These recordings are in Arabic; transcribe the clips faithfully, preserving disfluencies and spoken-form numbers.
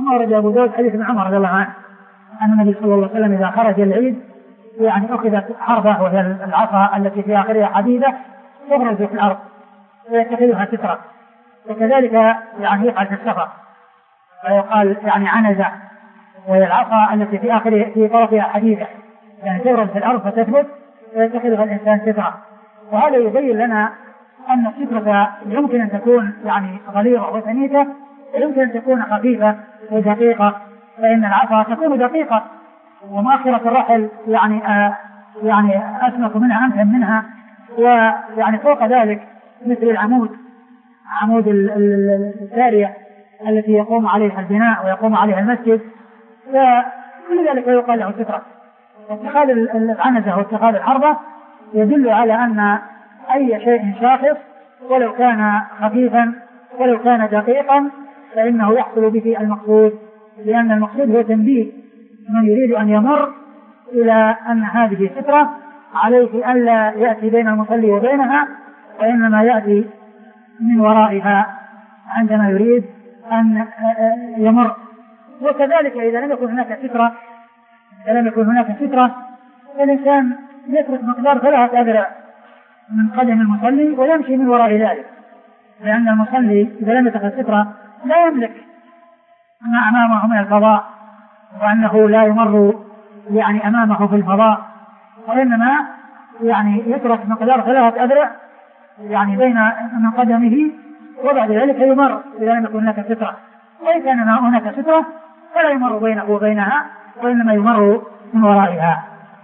ثم ورد أبو داود حديث ابن عمر رضي الله عنه أن النبي صلى الله عليه وسلم إذا خرج العيد يعني أخذت حربة وهي العصا التي في آخرها حديدة تبرز في الأرض ويتخذها سترة، وكذلك يعني يفعل في السفر ويقال يعني عنزة وهي العصا التي في آخرها في طرفها حديدة يعني تبرز في الأرض فتثبت ويتخذها الإنسان سترة. وهذا يبين لنا أن السترة يمكن أن تكون يعني غليظة وثمينة ويمكن أن تكون خفيفة ودقيقة، فإن العصا تكون دقيقة ومؤخرة الرحل يعني آه يعني أسمك منها أمثل منها، ويعني فوق ذلك مثل العمود عمود السارية التي يقوم عليها البناء ويقوم عليها المسجد، وكل ذلك يقال له سترة. واتخاذ العنزة واتخاذ الحربة يدل على أن أي شيء شاخص ولو كان خفيفا ولو كان دقيقا فإنه يحصل به المقصود، لأن المقصود هو تنبيه من يريد أن يمر إلى أن هذه سترة عليه ألا يأتي بين المصلي وبينها، وإنما يأتي من ورائها عندما يريد أن يمر. وكذلك إذا لم يكن هناك سترة إذا لم يكن هناك سترة الإنسان يترك مقدار ثلاثة أذرع من قدم المصلي ويمشي من وراء ذلك، لأن المصلي إذا لم يتخذ سترة لا يملك ما أمامه من الفضاء، وأنه لا يمر يعني أمامه في الفضاء، وإنما يعني يترك مقدار ثلاثة أذرع يعني بين من قدمه وبعد ذلك يمر إذا لم يكن هناك سترة. وإن كان هناك سترة فلا يمر بينه وبينها وإنما يمر من ورائها.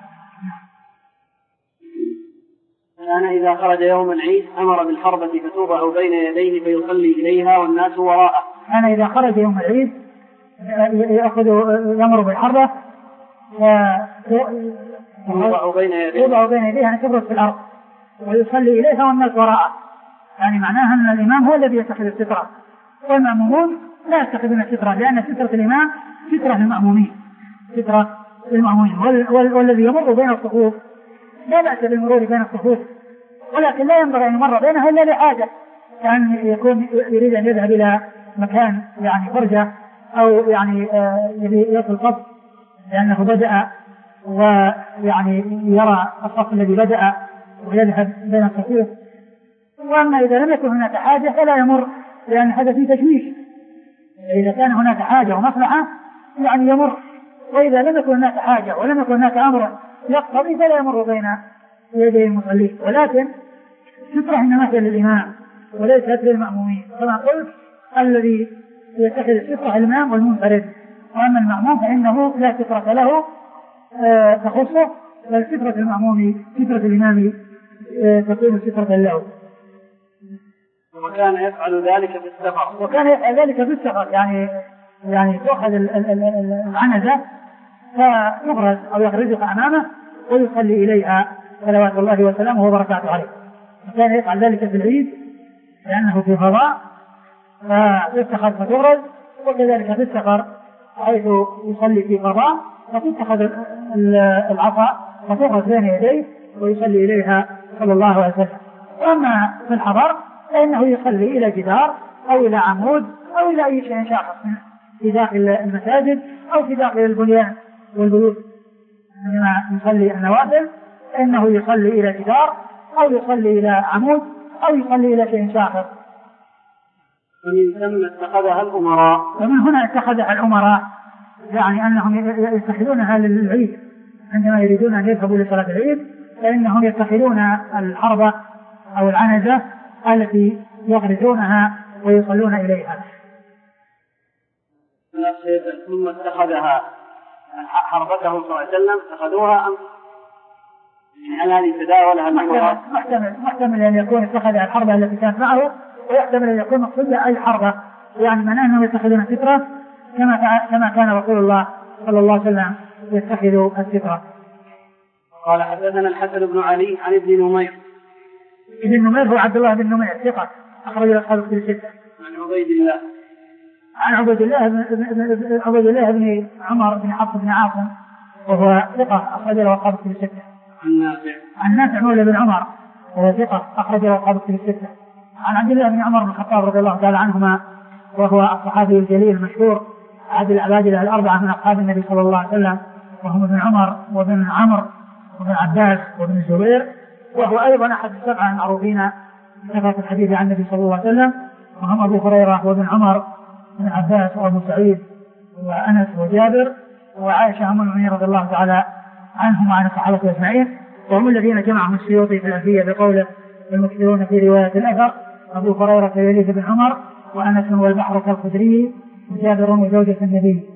كان إذا خرج يوم العيد أمر بالحربة فتوضع بين يديه فيصلي إليها والناس وراءه. كان إذا خرج يوم العيد يأخذ يمر بالحربة يوضع بين يديه يوضع بين يديه يعني تبرز في الأرض ويصلي إليها والناس وراءه، يعني معناها أن الإمام هو الذي يتخذ السترة والمأمومون لا يتخذون السترة، لأن سترة الإمام سترة للمأمومين سترة للمأمومين والذي يمر بين الصفوف لا بأس بالمرور بين الصفوف، ولكن لا ينبغي أن يمر بينها إلا لحاجة، كأن يكون يريد أن يذهب إلى مكان يعني فرجة أو يعني يصل صف لأنه بدأ ويعني يرى الصف الذي بدأ ويذهب بين الصفوف. وأما إذا لم يكن هناك حاجة فلا يمر، لأن هذا فيه تشويش. إذا كان هناك حاجة ومصلحة يعني يمر، وإذا لم يكن هناك حاجة ولم يكن هناك أمر يقتضي فلا يمر بين يدي المصلين. ولكن سترة إنما هي للإمام وليست للمأمومين، كما قلت الذي يتخذ السترة الإمام والمنفرد، وأما المأموم فإنه لا سترة له آه تخصه، بل سترة المأموم سترة الإمام آه تكون سترة له. وكان يفعل ذلك في السفر وكان يفعل ذلك في السفر يعني يعني تأخذ العنزة فيبرز أو يخرجها أمامه ويصلي إليها صلوات الله وسلامه وبركاته عليه. وكان يفعل ذلك في العيد لأنه في فضاء فيتخذ فتبرز، وكذلك في السفر حيث يصلي في فضاء فتتخذ العصا فتبرز بين يديه ويصلي إليها صلى الله عليه وسلم. وأما في الحضر فإنه يصلي إلى جدار أو إلى عمود أو إلى أي شيء شاخص في داخل المساجد أو في داخل البنيان والبيوت. عندما يصلي النوافل فإنه يصلي إلى جدار أو يصلي إلى عمود أو يصلي إلى شيء شاخص. ومن ثم اتخذها الأمراء ومن هنا اتخذها الأمراء يعني أنهم يتخذونها للعيد، عندما يريدون أن يذهبوا لصلاة العيد فإنهم يتخذون الحربة أو العنزة التي يغرزونها ويصلون إليها. ثم اتخذها حربته صلى الله عليه وسلم اتخذوها أم هل هذه تداولها الأمراء؟ محتمل محتمل أن يكون اتخذ الحربة التي كانت معه، ويحتمل أن يكون مقصودها أي حربة، يعني من أنهم يتخذون سترة كما كما كان رسول الله صلى الله عليه وسلم يتخذ السترة. قال حدثنا الحسن بن علي عن ابن نمير. ابن نمير هو عبد الله بن نمير ثقة أخرج له أصحاب الكتب الستة. عن عبيد الله عن عبيد الله بن عبيد الله بن عمر بن حفص بن عاصم وهو ثقة أخرج له أصحاب الكتب الستة. عن نافع عن نافع مولى بن عمر وهو ثقة أخرج له أصحاب الكتب الستة. عن عبد الله بن عمر بن الخطاب رضي الله تعالى عنهما وهو الصحابي الجليل المشهور أحد العبادلة الأربعة من أصحاب النبي صلى الله عليه وسلم، وهم ابن عمر وابن عمرو وابن عباس وابن الزبير، وهو أيضا أحد السبعة المعروفين بكثرة الحديث عن النبي صلى الله عليه وسلم، وهم أبو هريرة وابن عمر وابن عباس وأبو سعيد وأنس وجابر وعائشة أم المؤمنين رضي الله تعالى عنهم وعن الصحابة أجمعين، وهم الذين جمعهم السيوطي في الألفية بقوله المكثرون في رواية الأثر أبو هريرة ويزيد بن عمر وأنس والبحر كالخدري وجابر وزوجة النبي.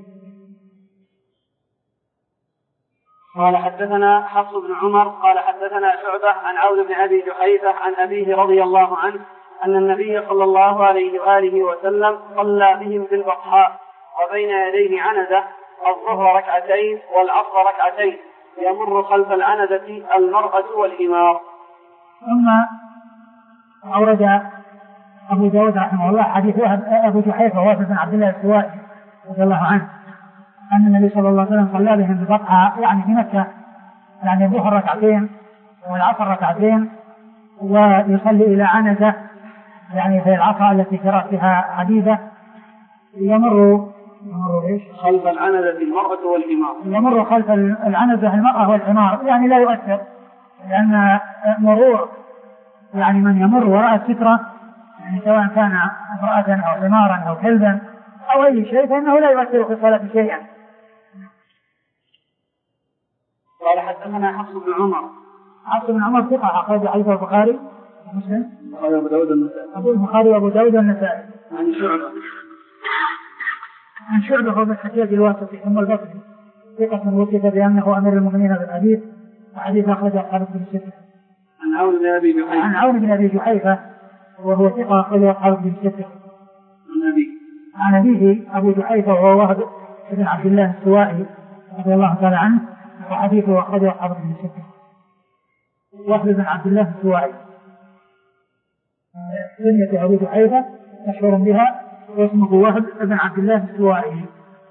قال حدثنا حفص بن عمر قال حدثنا شعبة عن عون بن أبي جحيفة عن أبيه رضي الله عنه أن النبي صلى الله عليه وآله وسلم صلى بهم في البطحاء وبين يديه عنزة الظهر ركعتين والعصر ركعتين يمر خلف العنزة المرأة والحمار. ثم أورد أبو داود رحمه الله حديث أبو جحيفة وهب بن عبد الله السوائي رضي الله عنه أن النبي صلى الله عليه وسلم صلى بهم ببطحاء يعني في مكة، يعني الظهر ركعتين والعصر ركعتين، ويصلي إلى عنزة يعني في العصا التي في رأسها حديدة يمر يمر إيش؟ خلف العنزة المرأة والحمار، يمر خلف العنزة المرأة والحمار، يعني لا يؤثر، لأن مرور يعني من يمر وراء السترة يعني سواء كان امرأة أو حمارا أو كلبا أو أي شيء فإنه لا يؤثر في الصلاة شيئا. قال حدثنا حفص بن عمر. حفص بن عمر ثقة أخرج حديث البخاري ومسلم أبو داود النسائي. أبو البخاري وأبو داود النسائي. عن شعبة عن شعبة هو بن الحجاج الواسطي ثم البصري ثقة وصف بأنه أمير المؤمنين بالحديث، وحديث أخرجه أصحاب الكتب الستة. عن عون بن أبي جحيفة. عن عون بن أبي جحيفة وهو ثقة أخرجه أصحاب الكتب الستة. عن أبيه. عن أبيه أبو جحيفة وهو وهب بن عبد الله السوائي رضي الله تعالى عنه، وحديثه أخرجه أصحاب الكتب الستة. وهب بن عبد الله السوائي كنية أبو جحيفة مشهور بها واسمه وهب بن عبد الله السوائي.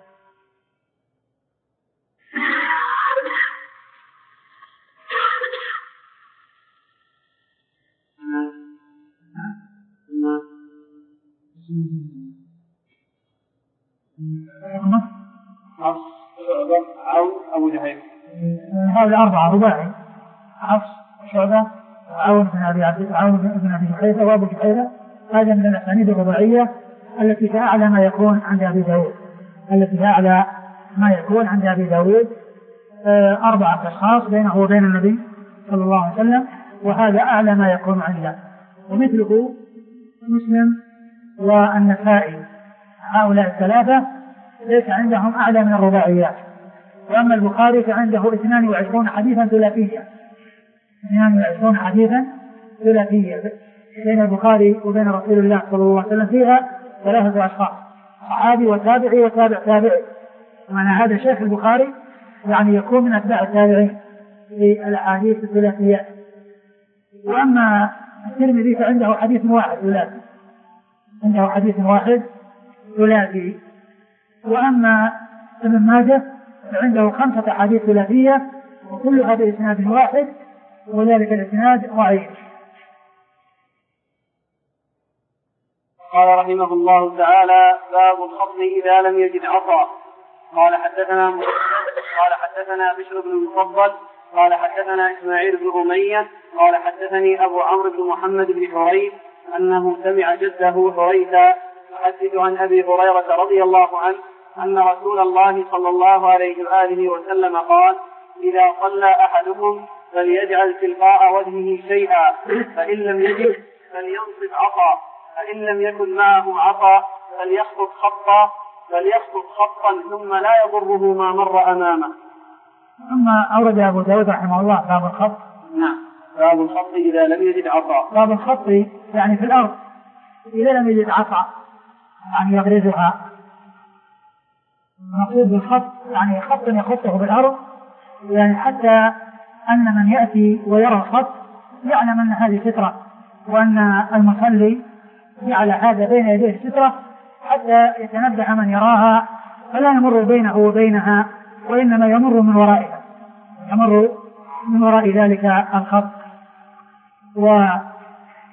حفص شعبة عون أبو جحيفة. هذا أربعة رباعي، حفص شعبة عون بن أبي عبد عون بن أبي جحيفة وأبو جحيفة. هذا من الأسانيد الرباعية التي في أعلى ما يكون عند أبي داود، التي في أعلى ما يكون عند أبي داود أربعة أشخاص بينه وبين النبي صلى الله عليه وسلم، وهذا أعلى ما يكون عنده. ومثله مسلم والنسائي، هؤلاء الثلاثة ليس عندهم أعلى من الرباعيات. وأما البخاري فعنده اثنان وعشرون حديثا ثلاثيا، اثنان وعشرون حديثا ثلاثيا بين البخاري وبين رسول الله صلى الله عليه وسلم، فيها ثلاثة أشخاص، صحابي وتابعي وتابع تابعي. ومعنى هذا شيخ البخاري يعني يكون من أتباع التابعين في الأحاديث الثلاثيات. وأما الترمذي فعنده حديث واحد ثلاثي، عنده حديث واحد ثلاثي. وأما ابن ماجه فعنده خمسة أحاديث ثلاثية وكلها بإسناد واحد، وذلك الإسناد ضعيف. قال رحمه الله تعالى: باب الخطب إذا لم يجد عصا. قال حدثنا قال حدثنا بشر بن المفضل قال حدثنا إسماعيل بن أمية قال حدثني أبو عمرو بن محمد بن حريث أنه سمع جده حريثا يحدث عن أبي هريرة رضي الله عنه أن رسول الله صلى الله عليه وآله وسلم قال: إذا صلى أحدكم فليجعل تلقاء وجهه شيئا، فإن لم يجد فلينصب عصا، فإن لم يكن معه عصا فليخطط خطا فليخطط خطا ثم لا يضره ما مر أمامه. ثم أورد أبو داود رحمه الله باب الخط. نعم، باب الخط إذا لم يجد عصا. باب الخط يعني في الأرض إذا لم يجد عصا يعني يغرزها. المقصود بالخط يعني خط يخطه بالأرض، يعني حتى أن من يأتي ويرى الخط يعلم أن هذه سترة، وأن المصلي جعل هذا بين يديه سترة حتى يتنبه من يراها فلا يمر بينه وبينها، وإنما يمر من ورائها، يمر من وراء ذلك الخط. و...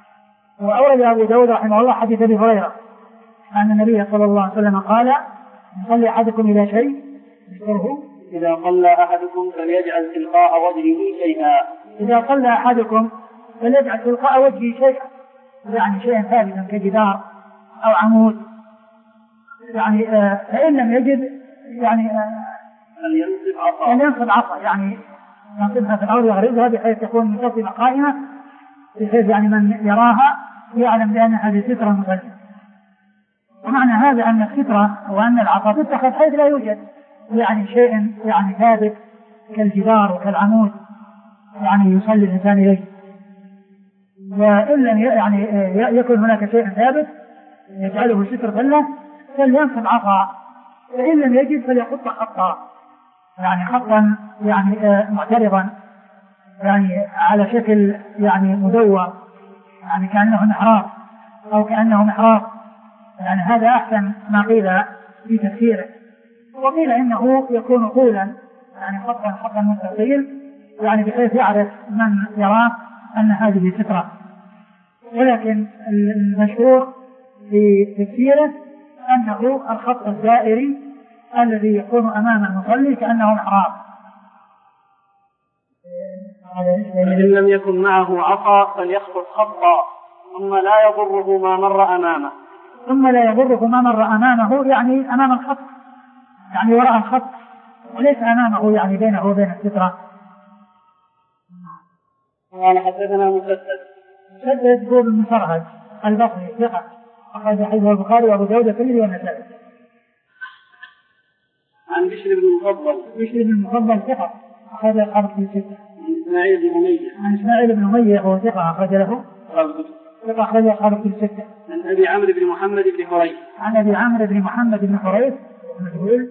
وأورد أبو داود رحمه الله حديث أبي هريرة أن النبي صلى الله عليه وسلم قال: يصلي أحدكم إلى شيء يذكره. إذا صلى أحدكم فليجعل تلقاء وجهه شيئا. إذا صلى أحدكم فليجعل تلقاء وجهه شيئا، يعني شيئا ثابتا كجدار أو عمود، يعني آه فإن لم يجد يعني فلينصب عصا، فلينصب عصا، يعني ينصبها في الأرض ويغرزها بحيث تكون منتصبة قائمة، بحيث يعني من يراها يعلم بأن هذه سترة مصلية. ومعنى هذا أن السترة وأن العصا تتخذ حيث لا يوجد يعني شيء يعني ثابت كالجدار وكالعمود يعني يصلي الإنسان إليه. وإن لم يعني يكون هناك شيء ثابت يجعله سترة له فلينصب عصا، فإن لم يجد فليخط خطا، يعني خطا يعني معترضا يعني على شكل يعني مدور، يعني كأنه محراب أو كأنه محراب، يعني هذا أحسن ما قيل في تفسيره. وقيل إنه يكون طولا يعني خطا خطا مستطيل، يعني بحيث يعرف من يراه أن هذه سترة. ولكن المشهور في تفسيره أنه الخط الدائري الذي يكون أمام المصلي كأنه محراب. فإن لم يكن معه عصا فليخطط خطا ثم لا يضره ما مر أمامه. ثم لا يضره ما مر أمامه يعني أمام الخط، يعني وراء الخط، وليس أمامه يعني بينه وبين السترة. قال حدثنا مسدد مسدد هو بن مسرهد البصري ثقة، أخرج حديثه البخاري وأبو داود والترمذي والنسائي. عن بشر بن المفضل بشر بن المفضل ثقة، أخرج أصحاب الكتب الستة. عن إسماعيل بن أمية عن إسماعيل بن أمية وهو ثقة، أخرج له ثقة، أخرج أصحاب الكتب الستة. عن أبي عمرو بن محمد بن حريث عن أبي عمرو بن محمد بن حريث مجهول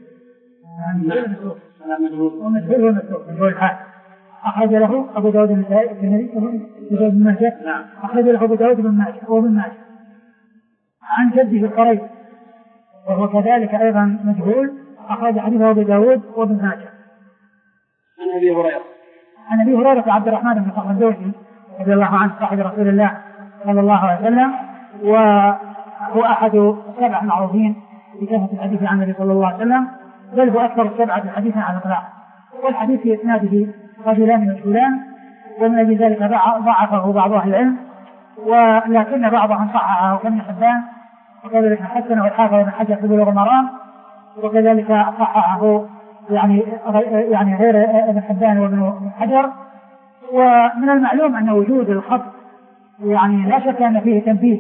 ومجهول ومسلوك مجهول الحال، أخرج له أبو داود النسائي بن ماجه. نعم. أخرج له أبو داود بن ماجه وابن ماجه. عن جده حريث وهو كذلك أيضا مجهول، أخرج حديثه أبو داود وابن ماجه. عن أبي هريرة عن أبي هريرة عبد الرحمن بن صخر الدوسي رضي الله عنه صاحب رسول الله صلى الله عليه وسلم، وهو أحد السبع المعروفين بكثرة الحديث عن النبي صلى الله عليه وسلم، بل هو أكثر السبعة حديثا على الإطلاق. والحديث في إسناده رجلان مجهولان، ومن أجل ذلك ضعفه بعض أهل العلم، ولكن بعضهم صححه كابن حبان، وكذلك حسنه الحافظ بن حجر في بلوغ المرام، وكذلك صححه يعني يعني غير ابن حبان وابن حجر. ومن المعلوم أن وجود الخط يعني لا شك أن فيه تنبيه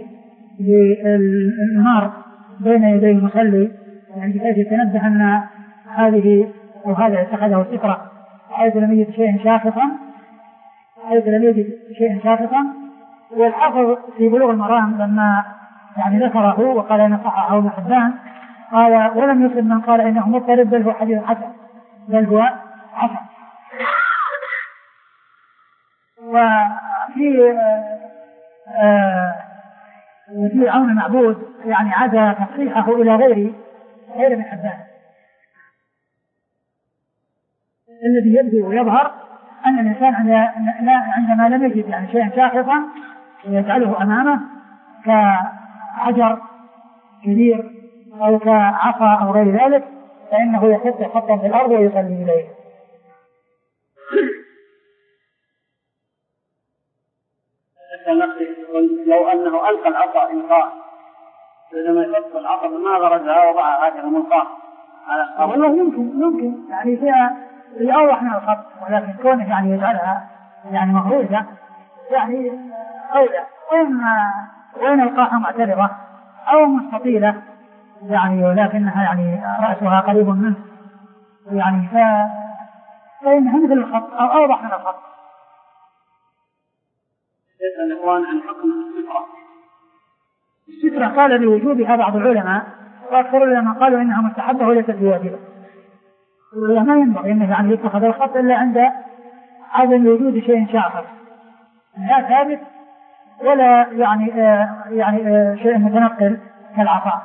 للنار بين يدي المصلي، يعني بحيث يتنبه أن هذه أو هذا اتخذه سترة حيث لم يجد شيء شاخصا حيث لم يجد شيء شاخصا. والحافظ في بلوغ المرام لما يعني ذكره وقال أن صححه ابن حبان قال ولم يصب من قال إنه مضطرب بل هو حديث حسن بل هو حسن. وفي آه وفي عون المعبود يعني عدا تصحيحه إلى غير غير ابن حبان. الذي يبدو ويظهر أن الإنسان عندما لم يجد يعني شيئا شاخصا يجعله أمامه كحجر كبير أو كعصا أو غير ذلك، فإنه يخط خطا في الأرض ويصلي إليه. لو أنه ألقى العصا إلقاء فلما يخط العصا ما غرزها وضعها هكذا ملقاه على الأرض، والله يمكن يمكن يعني فيها الأوضح من الخط، ولكن كونه يعني يجعلها يعني مغروزة يعني أولى، وإن وإن القاها معترضة أو مستطيلة يعني ولكنها يعني رأسها قريب منه يعني فإنها مثل الخط أو أوضح من الخط. يسأل الإخوان عن حكم السترة. السترة قال بوجوبها بعض العلماء، وأكثر العلماء قالوا إنها مستحبة وليست بواجبة. ما ينبغي أنه يعني يتخذ الخط إلا عند عدم وجود شيء شاخص لا ثابت ولا يعني آه يعني آه شيء متنقل كالعصا.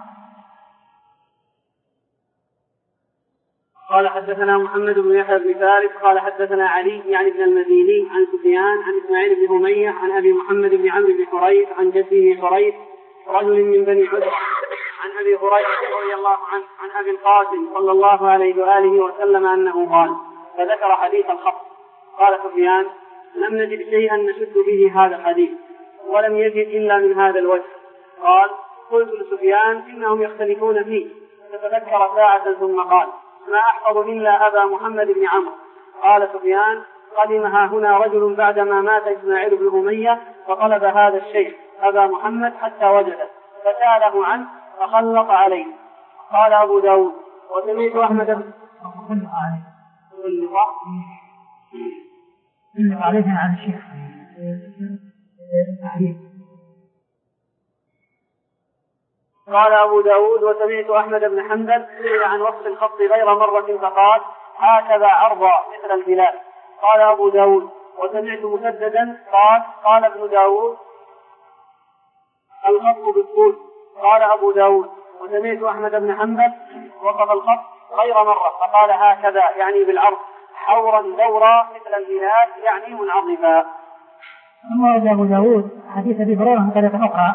قال حدثنا محمد بن يحيى بن فارس قال حدثنا علي يعني بن المديني عن سفيان عن إسماعيل بن أمية عن أبي محمد بن عمرو بن حريث عن جده حريث رجل من بني عدة عن أبي هريرة رضي الله عنه عن أبي القاسم صلى الله عليه وآله وسلم أنه قال فذكر حديث الخط. قال سفيان لم نجد شيئا نشد به هذا الحديث ولم يجد إلا من هذا الوجه. قال قلت لسفيان إنهم يختلفون فيه فتذكر ساعة ثم قال ما أحفظ إلا أبا محمد بن عمرو. قال سفيان قدمها هنا رجل بعدما مات إسماعيل بن أمية فطلب هذا الشيخ أبا محمد حتى وجده فسأله عنه فخلط عليه. قال أبو داود وسمعت أحمد بن خلط عليه عن الشيخ قال أبو داود وسمعت أحمد بن حنبل سئل عن وصف الخط غير مرة فقال هكذا عرضا مثل البلاد. قال أبو داود وسمعت مسددا قال قال ابن داود الخط بالطول. قال أبو داود وسمعت أحمد بن حنبل وصف الخط غير مرة فقال هكذا يعني بالعرض حورا دورا مثل البلاد يعني منعظما. ثم ورد أبو داود حديث أبي هريرة من طريقة أخرى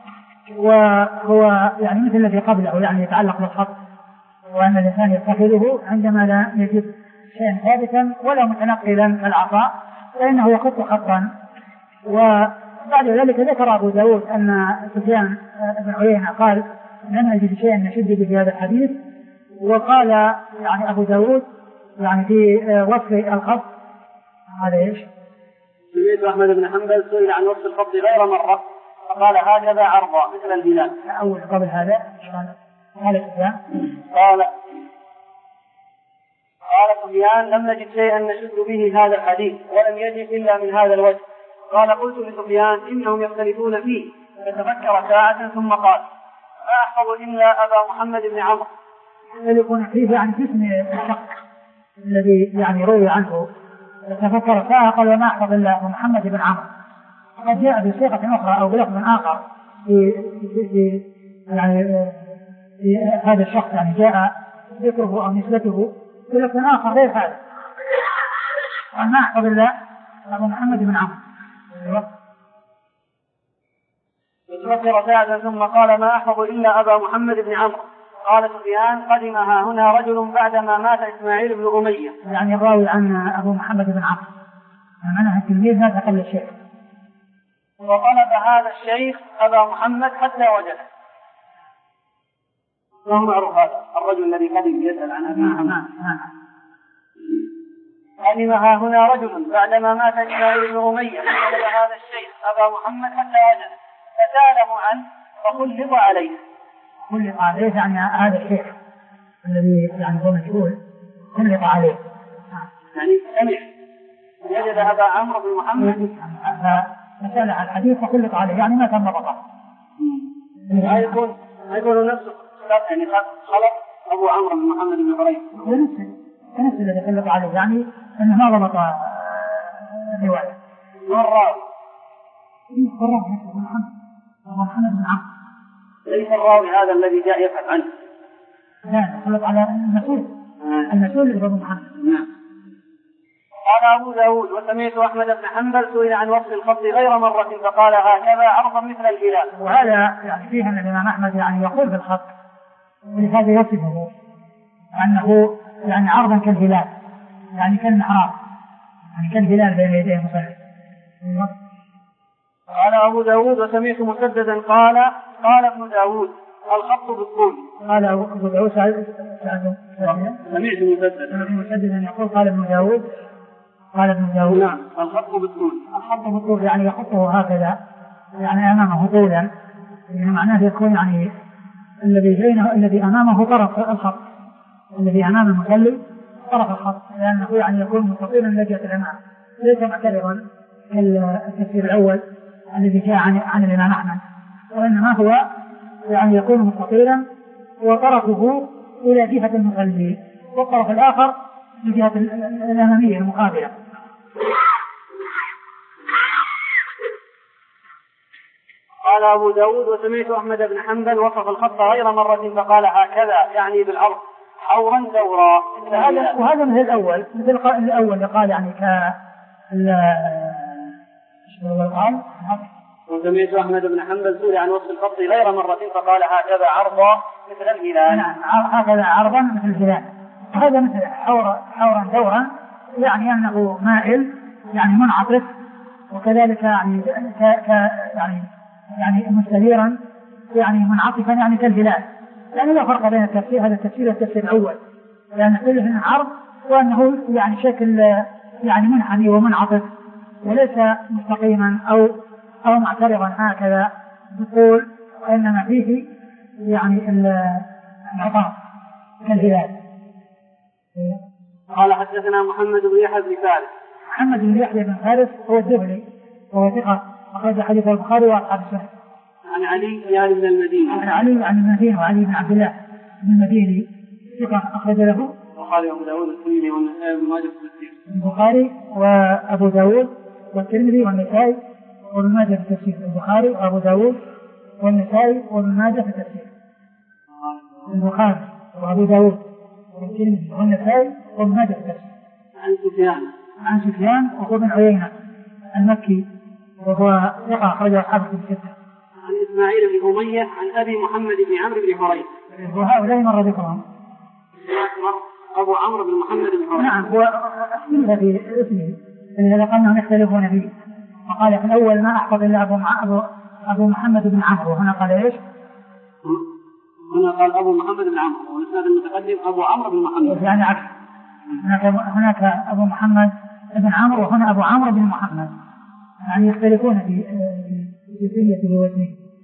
وهو يعني مثل الذي قبله يعني يتعلق بالخط وأن الإنسان يتخذه عندما لا يجد شيئا ثابتا ولا متنقلا للعطاء فإنه يخط خطا. وبعد ذلك ذكر أبو داود أن سفيان بن عيينة قال لم نجد شيئا نشد به هذا الحديث. وقال يعني أبو داود يعني في وصف الخط هذا ايش؟ سمعت أحمد بن حنبل سئل عن وصف الخط غير مرة فقال هكذا عرضا مثل البلاد. أول قبل هذا قال سفيان قال قال سفيان لم نجد شيئا نشد به هذا الحديث ولم يجد إلا من هذا الوجه. قال قلت لسفيان إنهم يختلفون فيه فتفكر ساعة ثم قال ما أحفظ إلا أبا محمد بن عمرو. يكون فيه يعني اسم الشق الذي يعني روي عنه تفكر ساعة قال وما أحفظ إلا أبا محمد بن عمرو. قد جاء بصيغة أخرى أو بلفظ آخر في, في, في يعني في هذا الشخص يعني جاء ذكره أو نسبته بلفظ آخر غير هذا وما أحفظ إلا أبا محمد بن عمرو. فتفكر ساعة ثم قال ما أحفظ إلا أبا محمد بن عمرو. قال سفيان قدمها هنا رجل بعدما مات إسماعيل بن أمية يعني الراوي عن أبو محمد بن عمرو معناها التلميذ مات قبل الشيخ وطلب هذا الشيخ أبا محمد حتى وجده. وهو معروف هذا الرجل الذي قدم يسأل عن أبي محمد. قدمها هنا رجل بعدما مات إسماعيل بن أمية فطلب هذا الشيخ أبا محمد حتى وجده فسأله عنه فخلط عليه. خلط عليه يعني هذا الشيخ الذي يعني هو مجهول خلط عليه يعني سمع وجد أبا عمرو بن محمد فسأل عن الحديث فخلط عليه يعني ما تم بطا. يكون يكون نفسه يعني خلط أبو عمرو بن محمد بن حريث نفس الذي خلط عليه يعني أنه ما ضبط الرواية. والراوي الراوي محمد محمد بن عمرو ليس الراوي هذا الذي جاء يبحث عنه. لا خلط على المسؤول المسؤول اللي هو محمد. نعم. قال أبو داود وسمعت أحمد بن حنبل سئل عن وصف الخط غير مرة فقال هكذا عرضا مثل الهلال. وهذا يعني فيه أن الإمام أحمد يعني يقول بالخط ولهذا يصفه أنه يعني عرضا كالهلال يعني كالمحراب يعني كالهلال بين يديه المصلي. قال أبو داود وسمعت مسددا قال قال ابن داود الخط بالطول. قال أبو داود سمعت مسددا يقول قال ابن داود قال ابن داود نعم الخط بالطول. الخط بالطول يعني يخطه هكذا يعني أمامه طولا يعني معناه يكون يعني الذي بينه الذي أمامه طرف الخط الذي أمام المصلي طرف الخط لأنه يعني يكون مستقيما من جهة الأمام ليس معترضا كالتفسير الأول الذي جاء عن عن الإمام أحمد وإنما هو يعني يكون مستقيما وطرفه إلى جهة المصلي والطرف الآخر لجهة الأمامية المقابلة. قال أبو داود وسمعت أحمد بن حنبل وصف الخط غير مرة فقال هكذا يعني بالعرض حورا دورا. وهذا مثل الأول مثل الأول اللي قال يعني ك ال قال وسمعت أحمد بن حنبل سئل عن وصف الخط غير مرة فقال هكذا عرضا مثل الهلال. نعم هكذا عرضا مثل الهلال. هذا مثل حورا حورا دورا يعني أنه مائل يعني منعطف، وكذلك يعني ك يعني يعني مستديرا يعني منعطفا يعني كالهلال. يعني لا فرق بين التفسير هذا التفسير والتفسير الأول، لأن كله من عرض وأنه يعني شكل يعني منحني ومنعطف وليس مستقيما أو أو معترضا هكذا بطول، وإنما فيه يعني العطاء كالهلال. قال حدثنا محمد بن يحيى بن فارس. محمد بن يحيى بن فارس هو الدهلي وهو ثقة أخرج حديث البخاري وأصحاب السنن. عن علي يعني من المدينة. عن علي عن المدينة وعلي بن عبد الله بن المديني ثقة أخرج له البخاري وأبو داود والترمذي والنسائي وابن ماجه في التفسير. البخاري وأبو داود والترمذي والنسائي وابن ماجه في التفسير. البخاري وأبو داود والنسائي وابن ماجه في التفسير. البخاري وأبو داود والترمذي والنسائي وابن ماجه في التفسير. عن سفيان عن سفيان وهو بن عيينة المكي وهو ثقة أخرجه أصحاب الكتب الستة. عن إسماعيل بن أمية عن أبي محمد بن عمرو بن حريث. وهؤلاء مر ذكرهم. أبو عمرو بن محمد بن حريث. نعم هو اسمه في اسمه الذي قالوا يختلفون فيه، وقال في الأول ما أحفظ إلا أبو, أبو, أبو محمد بن عمرو، وهنا قال إيش؟ هنا قال أبو محمد بن عمرو، والإسناد المتقدم أبو عمرو بن محمد. يعني عكس، هناك هناك أبو محمد بن عمرو وهنا أبو عمرو بن محمد، يعني يختلفون في جزئيته واسمه.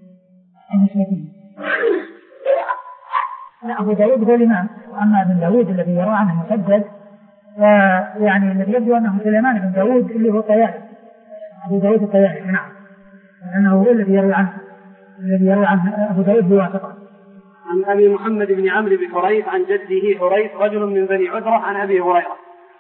لا أبو داود هو الإمام، وأما ابن داود الذي يروى عنه مسدد يعني الذي يبدو أنه سليمان بن داود اللي هو طيالي، أبو داود الطيالي. نعم لأنه هو الذي يروي عنه الذي يروي عنه أبو داود بواسطة. عن أبي محمد بن عمرو بن حريث عن جده حريث رجل من بني عذرة عن أبي هريرة.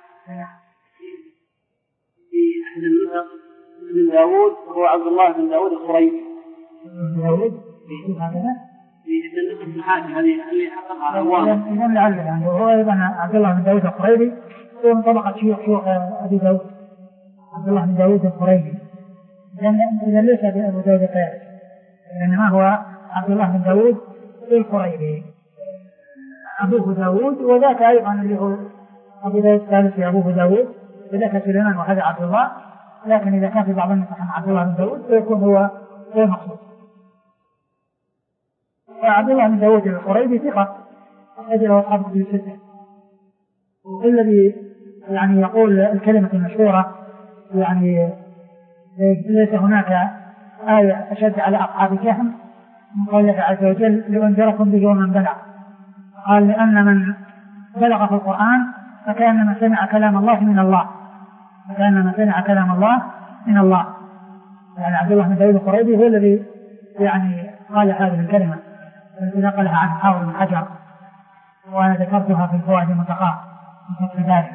في أحد النسخ من داود هو عبد الله بن داود الخريبي. داود هكذا في النسخ الحاكم هذه اللي حققها على أبواب. إذا لعل يعني هو أيضا عبد الله بن داود الخريبي هو من طبقة شيوخ شيوخ أبي داود، عبد الله بن داود الخريبي، لأن إذا ليس بأبو داود الطيالسي إنما هو عبد الله بن داود الخريبي أبوه داود، وذاك أيضا اللي هو أبو داود الطيالسي أبوه داود، وذاك سليمان وهذا عبد الله، لكن إذا كان في بعض النسخ عبد الله بن داود فيكون هو هو المقصود. وعبد الله بن داود الخريبي ثقة أجل أصحاب الكتب الستة، والذي يعني يقول الكلمة المشهورة يعني ليس هناك آية أشد على أصحاب كهف من قول الله عز وجل لأنذركم به ومن بلغ، قال لأن من بلغ في القرآن فكأنما سمع كلام الله من الله، فكأنما سمع كلام الله من الله. يعني عبد الله بن داود الخريبي هو الذي يعني قال هذه الكلمة التي نقلها عن حافظ بن حجر، وأنا ذكرتها في الفوائد المتقاة من فتح ذلك.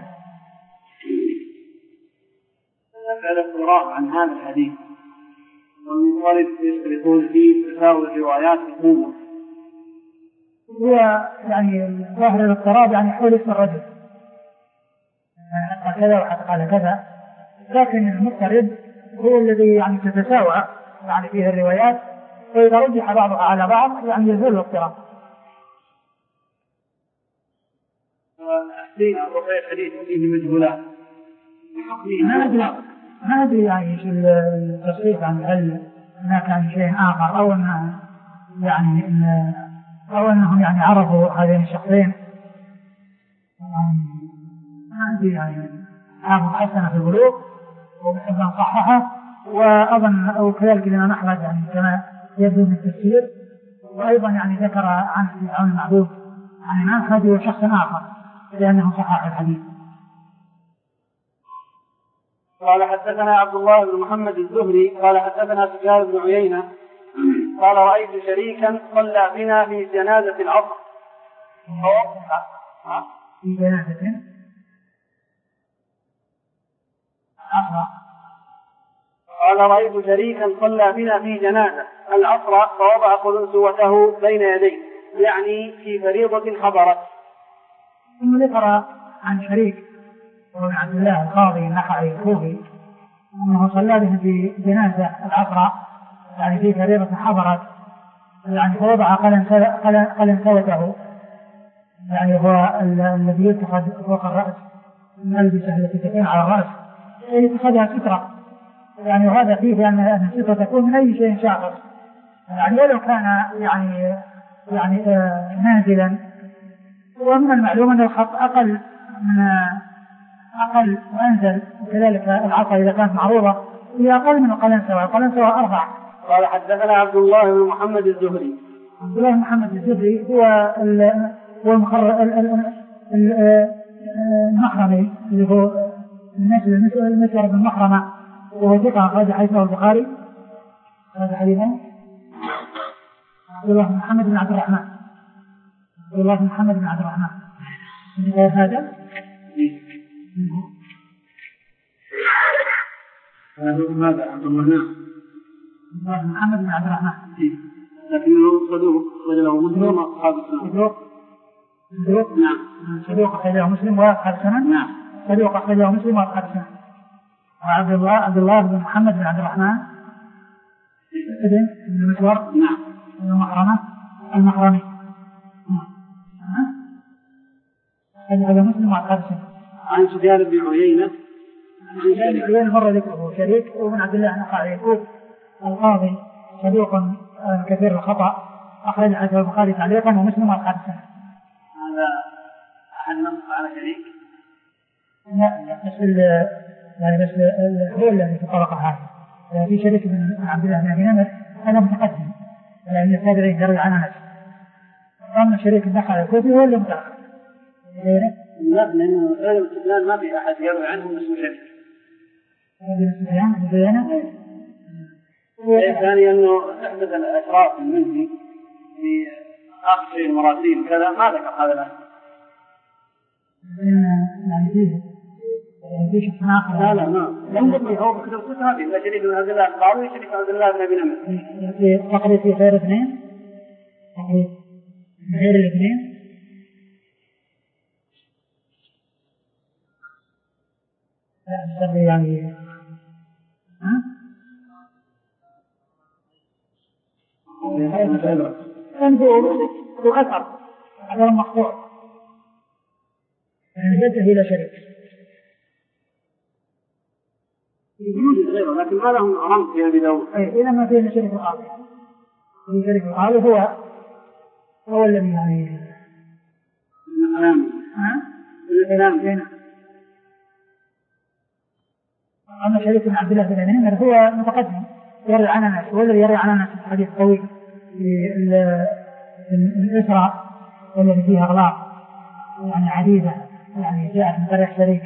نسأل القراء عن هذا الحديث والمنطلق يشترطون فيه تساوي الروايات بقوة. هو يعني ظاهر الاضطراب يعني حول اسم الرجل، يعني قال كذا وحتى قال كذا، لكن المضطرب هو الذي يعني تتساوى يعني فيه الروايات، فإذا رجح بعضها على بعض يعني يزول الاضطراب. أحسين أبقى الحديث فيه مجهولات ما أدري ما أدري يعني شو التصريح عن هل هناك يعني شيء آخر أو أن يعني إن أو أنهم يعني عرفوا هذين الشخصين، ما أدري يعني حافظ حسنة في البلوغ وبحب أن صححه، وأظن أو كذلك الإمام أحمد يعني كما يبدو من التفسير، وأيضا يعني ذكر عن عن المعبود عن الإمام أحمد وشخص آخر لأنه صحح الحديث. قال حدثنا عبد الله بن محمد الزهري قال حدثنا سفيان بن عيينة قال رأيت شريكا صلى بنا في جنازة العصر. في جنازة قال رأيت شريكا صلى بنا في جنازة العصر فوضع قلنسوته بين يديه، يعني في فريضة حضرت. ثم ذكر عن شريك وابن عبد الله القاضي النخعي الكوفي أنه صلى بهم في جنازة العصر يعني في سريرة حضرت يعني فوضع قلنسوته يعني هو الذي يتخذ فوق الرأس الملبسة التي تكون على الرأس يتخذها سترة يعني وهذا فيه أن السترة تكون من أي شيء شاخص يعني ولو كان يعني يعني آه نازلا. ومن المعلوم أن الخط أقل من أقل وأنزل وكذلك العصا إذا كانت معروضة هي أقل من القلنسوة. القلنسوة أرفع. قال حدثنا عبد الله بن محمد الزهري. عبد الله بن محمد الزهري هو هو المخرمي اللي هو المسور بن مخرمة وهو ثقة أخرج حديثه البخاري. هذا حديثه عبد الله بن محمد بن عبد الرحمن. عبد الله بن محمد بن عبد الرحمن هذا هذا عبد الرحمن محمد بن عبد الرحمن لكنه صدوق رجله مسلم واصحاب السنن. صدوق صدوق نعم صدوق أخرجه مسلم واصحاب السنن. نعم صدوق أخرجه مسلم واصحاب السنن. وعبد الله عبد الله بن محمد بن عبد الرحمن ابن المسور نعم المحرمة المحرمي هذا مسلم واصحاب السنن. عن سفيان بن عيينة سفيان مر ذكره شريك وابن عبد الله النخعي يقول القاضي صدوق كثير الخطأ أخرج حديث البخاري تعليقا ومسلم واصحاب السنن. هذا أحد نص على شريك؟ لا بس يعني بس هو الذي في الطبقة هذه في شريك بن عبد الله بن أبي نمر هذا متقدم يعني التابعين يروي عن أنس. أما شريك النخعي الكوفي هو اللي متأخر. لا لأنه غير سفيان ما في أحد يروي عنه اسمه شريك. هذا سفيان بن عيينة. الثاني أنه أحدث الأشراف المنزي في آخر شيء المراسيل كذا ما ذكر هذا الأمر. يعني فيه فيه شخص آخر. لا لا ما لم يكن هو بكتب الستة هذه إلا شريك بن عبد الله القاضي وشريك بن عبد الله بن أبي نمر. في تقريب في خير اثنين. تقريب غير الاثنين. لا يعني ها؟ هو أثر هذا المقطوع يعني جده إلى شريك يوجد غيره لكن ما لهم رمز في أبي داود. إذا ما فيه شريك القاضي في شريك القاضي هو هو الذي يعني من الكلام ها من الكلام. أما شريك بن عبد الله بن أبي نمر هو متقدم يروي عن أنس هو الذي يروي عن أنس الحديث الطويل في الإسراء والذي فيها أغلاق يعني عديدة يعني جاءت من طريق شريك.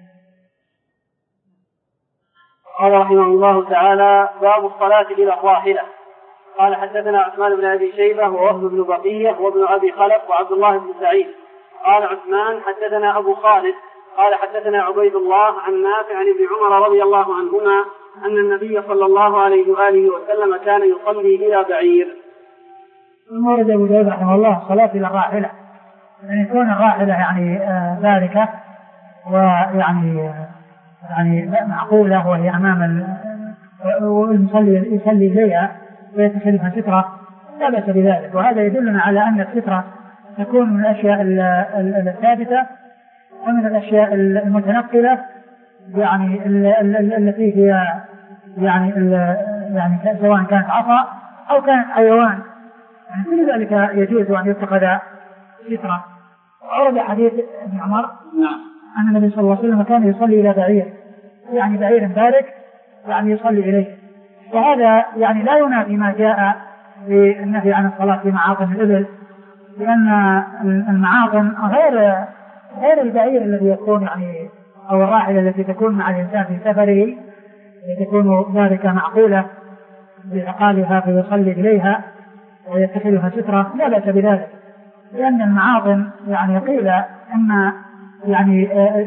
قال رحمه الله تعالى باب الصلاة إلى الراحلة. قال حدثنا عثمان بن أبي شيبة ووهب بن بقية وابن أبي خلف وعبد الله بن سعيد. قال عثمان حدثنا أبو خالد قال حدثنا عبيد الله عن نافع عن ابن عمر رضي الله عنهما أن النبي صلى الله عليه وآله وسلم كان يصلي إلى بعير. ورد أبو داود رحمه الله صلاة إلى الراحلة يعني كون الراحلة يعني ذلك ويعني يعني معقولة وهي أمام المصلي يصلي إليها ويتخذها سترة لا بأس بذلك. وهذا يدلنا على أن السترة تكون من الأشياء الثابتة ومن الأشياء المتنقلة يعني التي هي يعني يعني سواء كانت عصا أو كانت حيوان يعني كل ذلك يجوز أن يتخذ سترة. ورد حديث ابن عمر أن النبي صلى الله عليه وسلم كان يصلي إلى بعير يعني بعير بارك يعني يصلي إليه. وهذا يعني لا ينافي ما جاء بالنهي عن الصلاة في معاطن الإبل لأن المعاطن غير غير البعير الذي يكون يعني أو الراحلة التي تكون مع الإنسان في سفره تكون ذلك معقولة بعقالها فيصلي إليها ويتخذها سترة لا بأس بذلك. لأن المعاطن يعني قيل أن يعني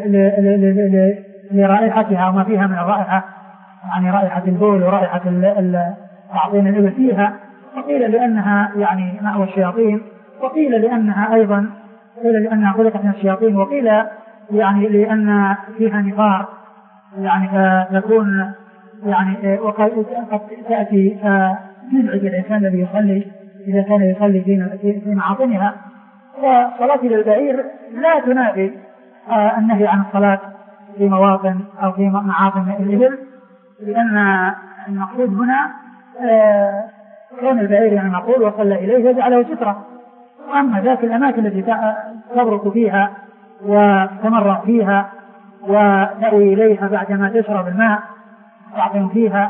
لرائحتها وما فيها من الرائحة يعني رائحة البول ورائحة تعطين الإبل فيها وقيل لأنها يعني مأوى الشياطين وقيل لأنها أيضا قيل لأنها خلقت من الشياطين وقيل يعني لأن فيها نفار يعني فتكون يعني وقد تأتي يزعج الإنسان الذي يصلي إذا كان يصلي في معاطنها. وصلاة للبعير لا تنافي النهي عن الصلاة في مواطن أو في معاطن الإبل، لأن المقصود هنا كان البعير يعني مقول وصلى إليه فجعله سترة. أما ذات الأماكن التي تبرك فيها وتمر فيها وتأوي إليها بعدما تشرب الماء تعطم فيها.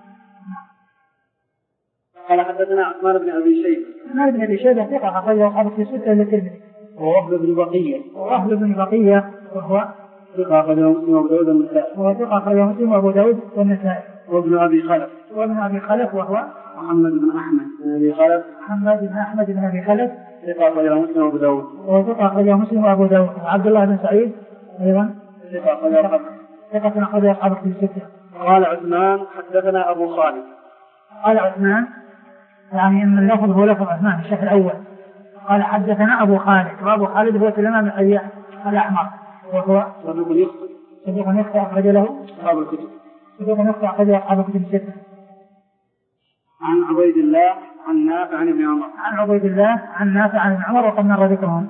قال حدثنا عثمان بن أبي شيبة. عثمان بن أبي شيبة ثقة أخرجه أصحاب في ستة إلا الترمذي. ووهب بن بقية. ووهب بن بقية وهو ثقة أخرجه مسلم وأبو داود والنسائي. وهو ثقة أخرجه مسلم وأبو داود والنسائي. وابن أبي خلف. وابن أبي خلف وهو محمد بن أحمد بن أبي خلف. محمد بن أحمد بن أبي خلف ثقة أخرجه مسلم وأبو داود. وهو ثقة أخرجه مسلم وأبو داود. وعبد الله بن سعيد أيضا ثقة أخرجه ثقة أخرجه أصحاب في الستة. قال عثمان حدثنا أبو خالد. قال عثمان يعني أن اللفظ هو لفظ عثمان الشيخ الأول. قال حدثنا أبو خالد، وأبو خالد هو سليمان بن حيان الأحمر وهو صدوق يخطئ. صدوق يخطئ أخرج له أصحاب الكتب. صدوق يخطئ أخرج له أصحاب الكتب الستة. عن عبيد الله عن نافع عن ابن عمر. عن عبيد الله عن نافع عن ابن عمر وقد مر ذكرهم.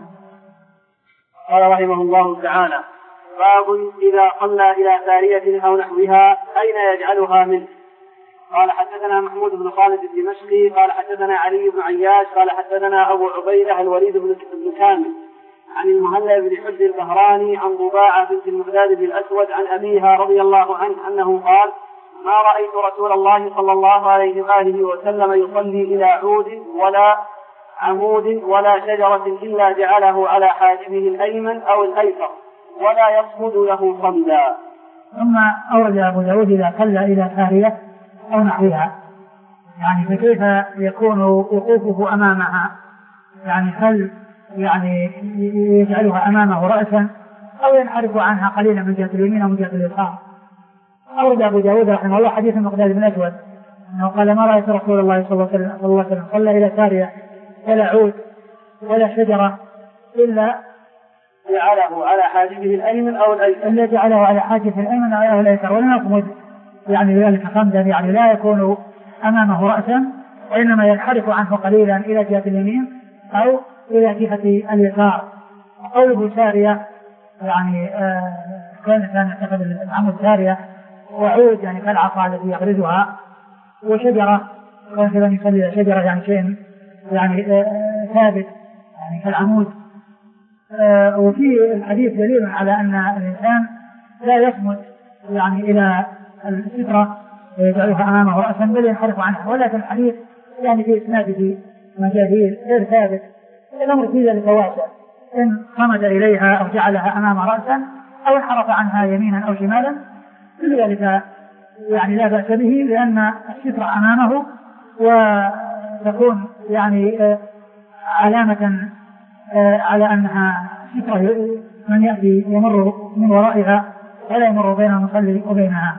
قال رحمه الله تعالى: باب إذا صلى إلى سارية أو نحوها أين يجعلها منه؟ قال حدثنا محمود بن خالد الدمشقي قال حدثنا علي بن عياش قال حدثنا أبو عبيدة الوليد بن كامل عن المهلب بن حجر البهراني عن ضباعة بنت المقداد بن الأسود عن أبيها رضي الله عنه أنه قال: ما رأيت رسول الله صلى الله عليه وآله وسلم يصلي إلى عود ولا عمود ولا شجرة إلا جعله على حاجبه الأيمن أو الأيسر ولا يصمد له صمدا. ثم أورد أبو داود إذا صلى إلى سارية أو نحوها، يعني فكيف يكون وقوفه أمامها؟ يعني هل يعني يجعلها أمامه رأسا أو ينحرف عنها قليلا من جهة اليمين أو من جهة اليسار؟ أورد أبو داود رحمه الله حديث المقداد بن الأسود أنه قال: ما رأيت رسول الله صلى الله عليه وسلم صلى إلى سارية ولا عود ولا شجرة إلا جعله على حاجبه الأيمن أو الأيسر إلا جعله على حاجبه الأيمن أو الأيسر ولا يصمد، يعني ذلك صمدا، يعني لا يكون أمامه رأسا وإنما ينحرف عنه قليلا إلى جهة اليمين أو إلى جهة اليسار. قوله سارية يعني آه كان كان يتخذ العمود سارية، وعود يعني كالعصا التي يغرزها، وشجرة كان كذا يصلي شجرة يعني شيء يعني آه ثابت يعني كالعمود. آه وفي الحديث دليل على أن الإنسان لا يصمد يعني إلى السترة ويجعلها أمامه رأسا بل ينحرف عنها، ولكن الحديث يعني في إسناده مجاهيل غير ثابت. الأمر في ذلك واسع، إن صمد إليها أو جعلها أمام رأسا أو انحرف عنها يمينا أو شمالا كل ذلك يعني لا بأس به، لأن السترة أمامه وتكون يعني علامة على أنها سترة من يأتي يمر من ورائها ولا يمر بين المصلي وبينها.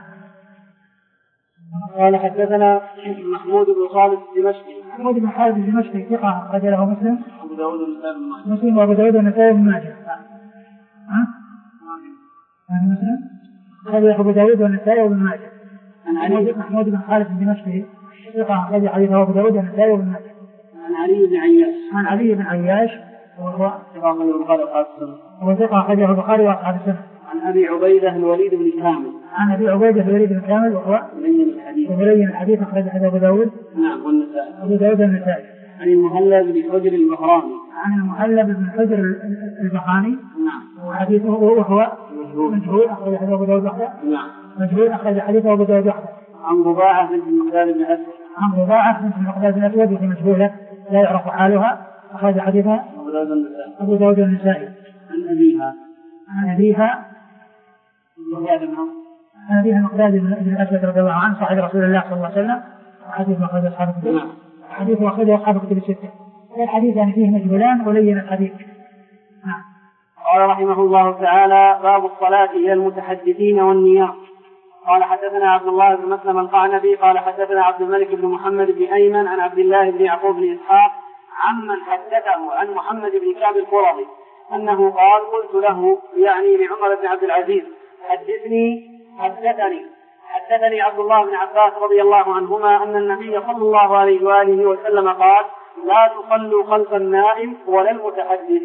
قال حدثنا محمود بن خالد الدمشقي. محمود بن خالد الدمشقي ثقة أخرج له مسلم أبو داود والنسائي بن ماجه. مسلم وأبو داود والنسائي بن ماجه. ها؟ مسلم أخرج له أبو داود والنسائي بن ماجه. عن محمود بن خالد الدمشقي ثقة أخرج حديثه أبو داود والنسائي بن ماجه. عن علي بن عياش. عن علي بن عياش وهو ثقة أخرجه البخاري وأصحاب السنة. وهو ثقة أخرجه البخاري وأصحاب السنة. عن أبي عبيدة الوليد بن كامل. عن أبي عبيدة الوليد بن كامل وهو مبين الحديث. مبين الحديث أخرج حديث أبو داود. نعم والنسائي. أبو داود والنسائي. عن المهلب بن حجر البهراني. عن المهلب بن حجر البهراني. نعم. وحديثه وهو مجهول أخرج حديث أبو داود وحده. نعم. مجهول أخرج حديث أبو داود وحده. عن ضباعة بنت المقداد بن الأسود. عن ضباعة بنت المقداد بن الأسود وهي مجهولة لا يعرف حالها أخرج حديثها أبو داود النسائي. أبو داود النسائي. عن أبيها. عن أبيها عن أبيها المقداد بن الأسود رضي الله عنه صاحب رسول الله صلى الله عليه وسلم. حديث أخرج أصحاب الكتب. حديث أخرج أصحاب الكتب الستة. الحديث يعني فيه مجهولان ولين الحديث. نعم. قال رحمه الله تعالى: باب الصلاة إلى المتحدثين والنيام. قال حدثنا عبد الله بن مسلم القعنبي قال حدثنا عبد الملك بن محمد بن أيمن عن عبد الله بن يعقوب بن إسحاق عمن حدثه عن محمد بن كعب القرظي أنه قال: قلت له يعني لعمر بن عبد العزيز: حدثني حدثني حدثني عبد الله بن عباس رضي الله عنهما أن النبي صلى الله عليه وآله وسلم قال لا تصلوا خلف النائم ولا المتحدث.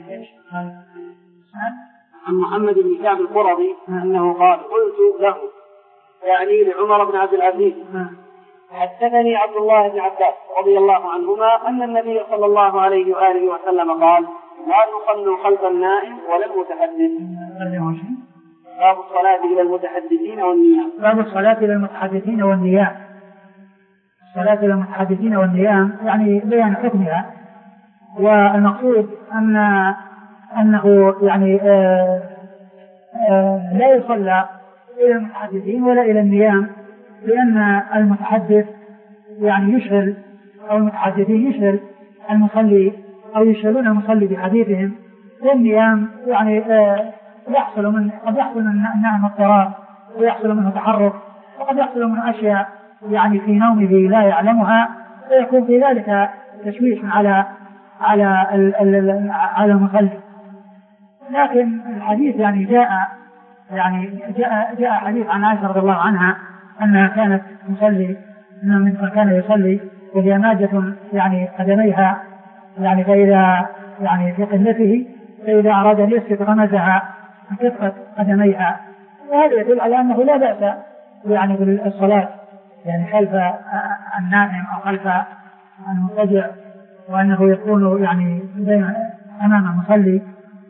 عن محمد بن كعب القرظي أنه قال قلت له يعني لعمر بن عبد العزيز حدثني عبد الله بن عباس رضي الله عنهما أن النبي صلى الله عليه وآله وسلم قال لا تصلوا خلف النائم ولا المتحدث. باب الصلاة إلى المتحدثين والنيام. باب الصلاة إلى المتحدثين والنيام. الصلاة إلى المتحدثين والنيام يعني بيان حكمها، والمقصود أن أنه يعني آآ آآ لا يصلى إلى المتحدثين ولا إلى النيام، لأن المتحدث يعني يشغل أو المتحدثين يشغل المصلي أو يشغلون المصلي بحديثهم، والنيام يعني يحصل من قد يحصل منه اضطراب ويحصل منه تحرك وقد يحصل منه أشياء يعني في نومه لا يعلمها، ويكون في ذلك تشويش على على على المصلي. لكن الحديث يعني جاء يعني جاء جاء حديث عن عائشة رضي الله عنها أنها كانت تصلي من كان يصلي وهي ماجة يعني قدميها يعني فإذا يعني في قلته فإذا أراد أن يسكت غمزها كفت قدميها، وهذا يدل على أنه لا بأس يعني بالصلاة يعني خلف النائم أو خلف المضطجع، وأنه يكون يعني بين أمام المصلي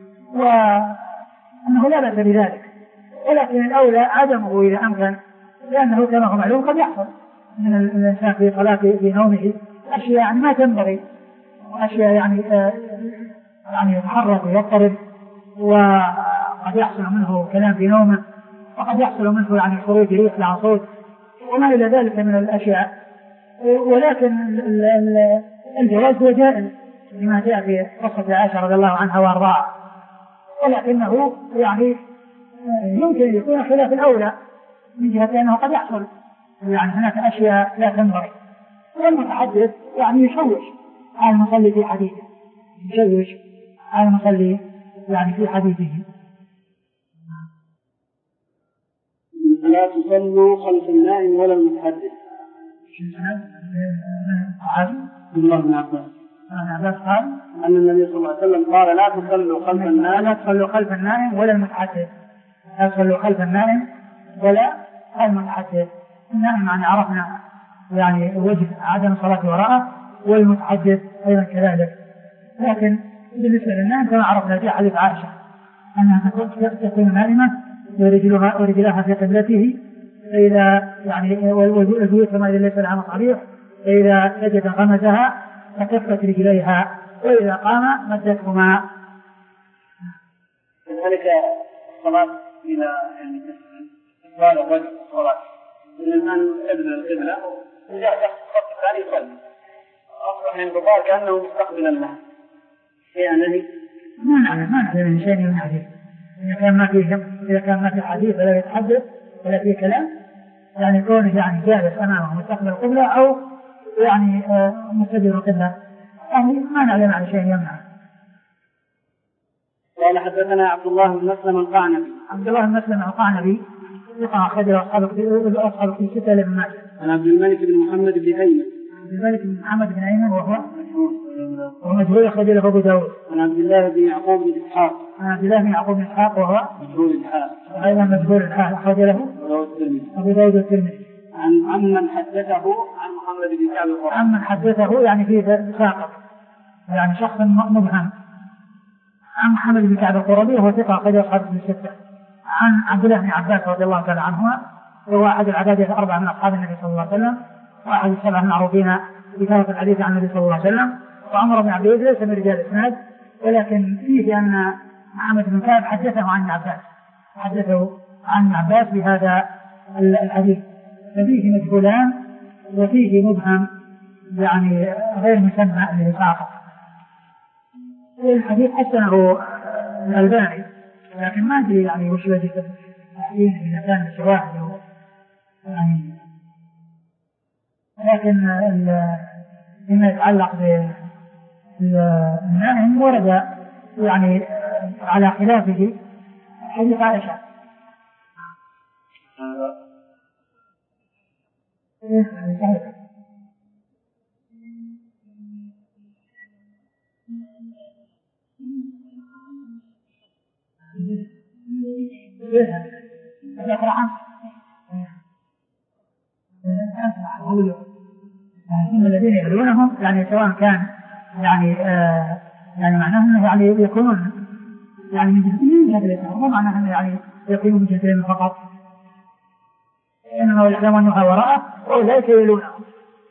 وأنه لا بأس بذلك، ولكن الأولى عدمه إذا أمكن، لأنه كما هو معلوم قد يحصل من الإنسان في صلاته في نومه أشياء يعني ما تنبغي، وأشياء يعني آه يعني يتحرك ويضطرب، وقد يحصل منه كلام في نومه، وقد يحصل منه يعني خروج ريح مع صوت وما إلى ذلك من الأشياء. ولكن الجواز هو جائز لما جاء في قصة عائشة رضي الله عنها وارضاها، ولكنه يعني يمكن أن يكون خلاف الأولى من جهة أنه قد يحصل يعني هناك أشياء لا تنبغي، والمتحدث يعني يشوش على المصلي في حديثه، يشوش على المصلي يعني في حديثه. لا تصلوا خلف النائم ولا المتحدث. عبد الله بن عباس قال أن النبي صلى الله عليه وسلم قال لا تصلوا خلف النائم لا تصلوا خلف النائم ولا المتحدث. لا تصلوا خلف النائم ولا المتحدث. النائم يعني عرفنا يعني وجه عدم الصلاة وراءه، والمتحدث أيضا كذلك. لكن بالنسبة للنائم كما عرفنا في حديث عائشة أنها تكون نائمة ورجلها ورجلها في قبلته، فإذا يعني والبيوت كما إذا ليس لها مصابيح، فإذا سجد غمزها فكفت رجليها، وإذا قام مدتهما. كذلك الصلاة إلى يعني استقبال وجه الصلاة، الإنسان قبل القبلة وجاء شخص الصف الثاني يصلي أصبح الانقطاع كأنه مستقبلا له، يعني ما نعلم ما نعلم من شيء من الحديث. إذا كان ما فيه إذا كان ما في حديث ولا يتحدث ولا فيه كلام، يعني كونه يعني جالس أمامه مستقبل القبلة أو يعني آه مستدبر القبلة، يعني ما نعلم عن شيء يمنع. قال حدثنا عبد الله بن مسلم القعنبي. عبد الله بن مسلم القعنبي ثقة أخرج أصحاب أصحاب في ستة لابن ماجه. عن عبد الملك بن محمد بن أيمن. عبد الملك بن محمد بن أيمن وهو ومجهول أخرج له أبو داود. عن عبد الله بن يعقوب بن إسحاق. عن عبد الله بن يعقوب بن إسحاق وهو مجهول الحال. أيضا مجهول الحال أخرج له أبو داود الترمذي. عن عمن حدثه عن محمد بن كعب القرظي. عمن حدثه يعني في ساقط يعني شخص مبهم عن محمد بن كعب القرظي وهو ثقة أخرج أصحاب في الستة. عن عبد الله بن عباس رضي الله تعالى عنهما وهو أحد العباد الأربعة من أصحاب النبي صلى الله عليه وسلم، وأحد السبعة المعروفين بكثرة الحديث عن النبي صلى الله عليه وسلم. وعمر بن عبد العزيز ليس من رجال الإسناد، ولكن فيه أن محمد بن كعب حدثه عن عباس حدثه عن عباس بهذا الحديث، ففيه مجهولان وفيه مبهم يعني غير مسمى للإساقة. الحديث حسنه الألباني، لكن ما أدري يعني وش وجه التحسين إذا كان شواهد يعني، لكن فيما يتعلق بالنائم ورد يعني على خلافه حديث عائشة. الذين يعلونهم يعني سواء كان يعني آه يعني معناه انه يعني يكونون يعني من جنسين هذا ليس معناه انه يعني يكونون من جنسين فقط، انما يعلم انها وراءه واولئك يلونهم.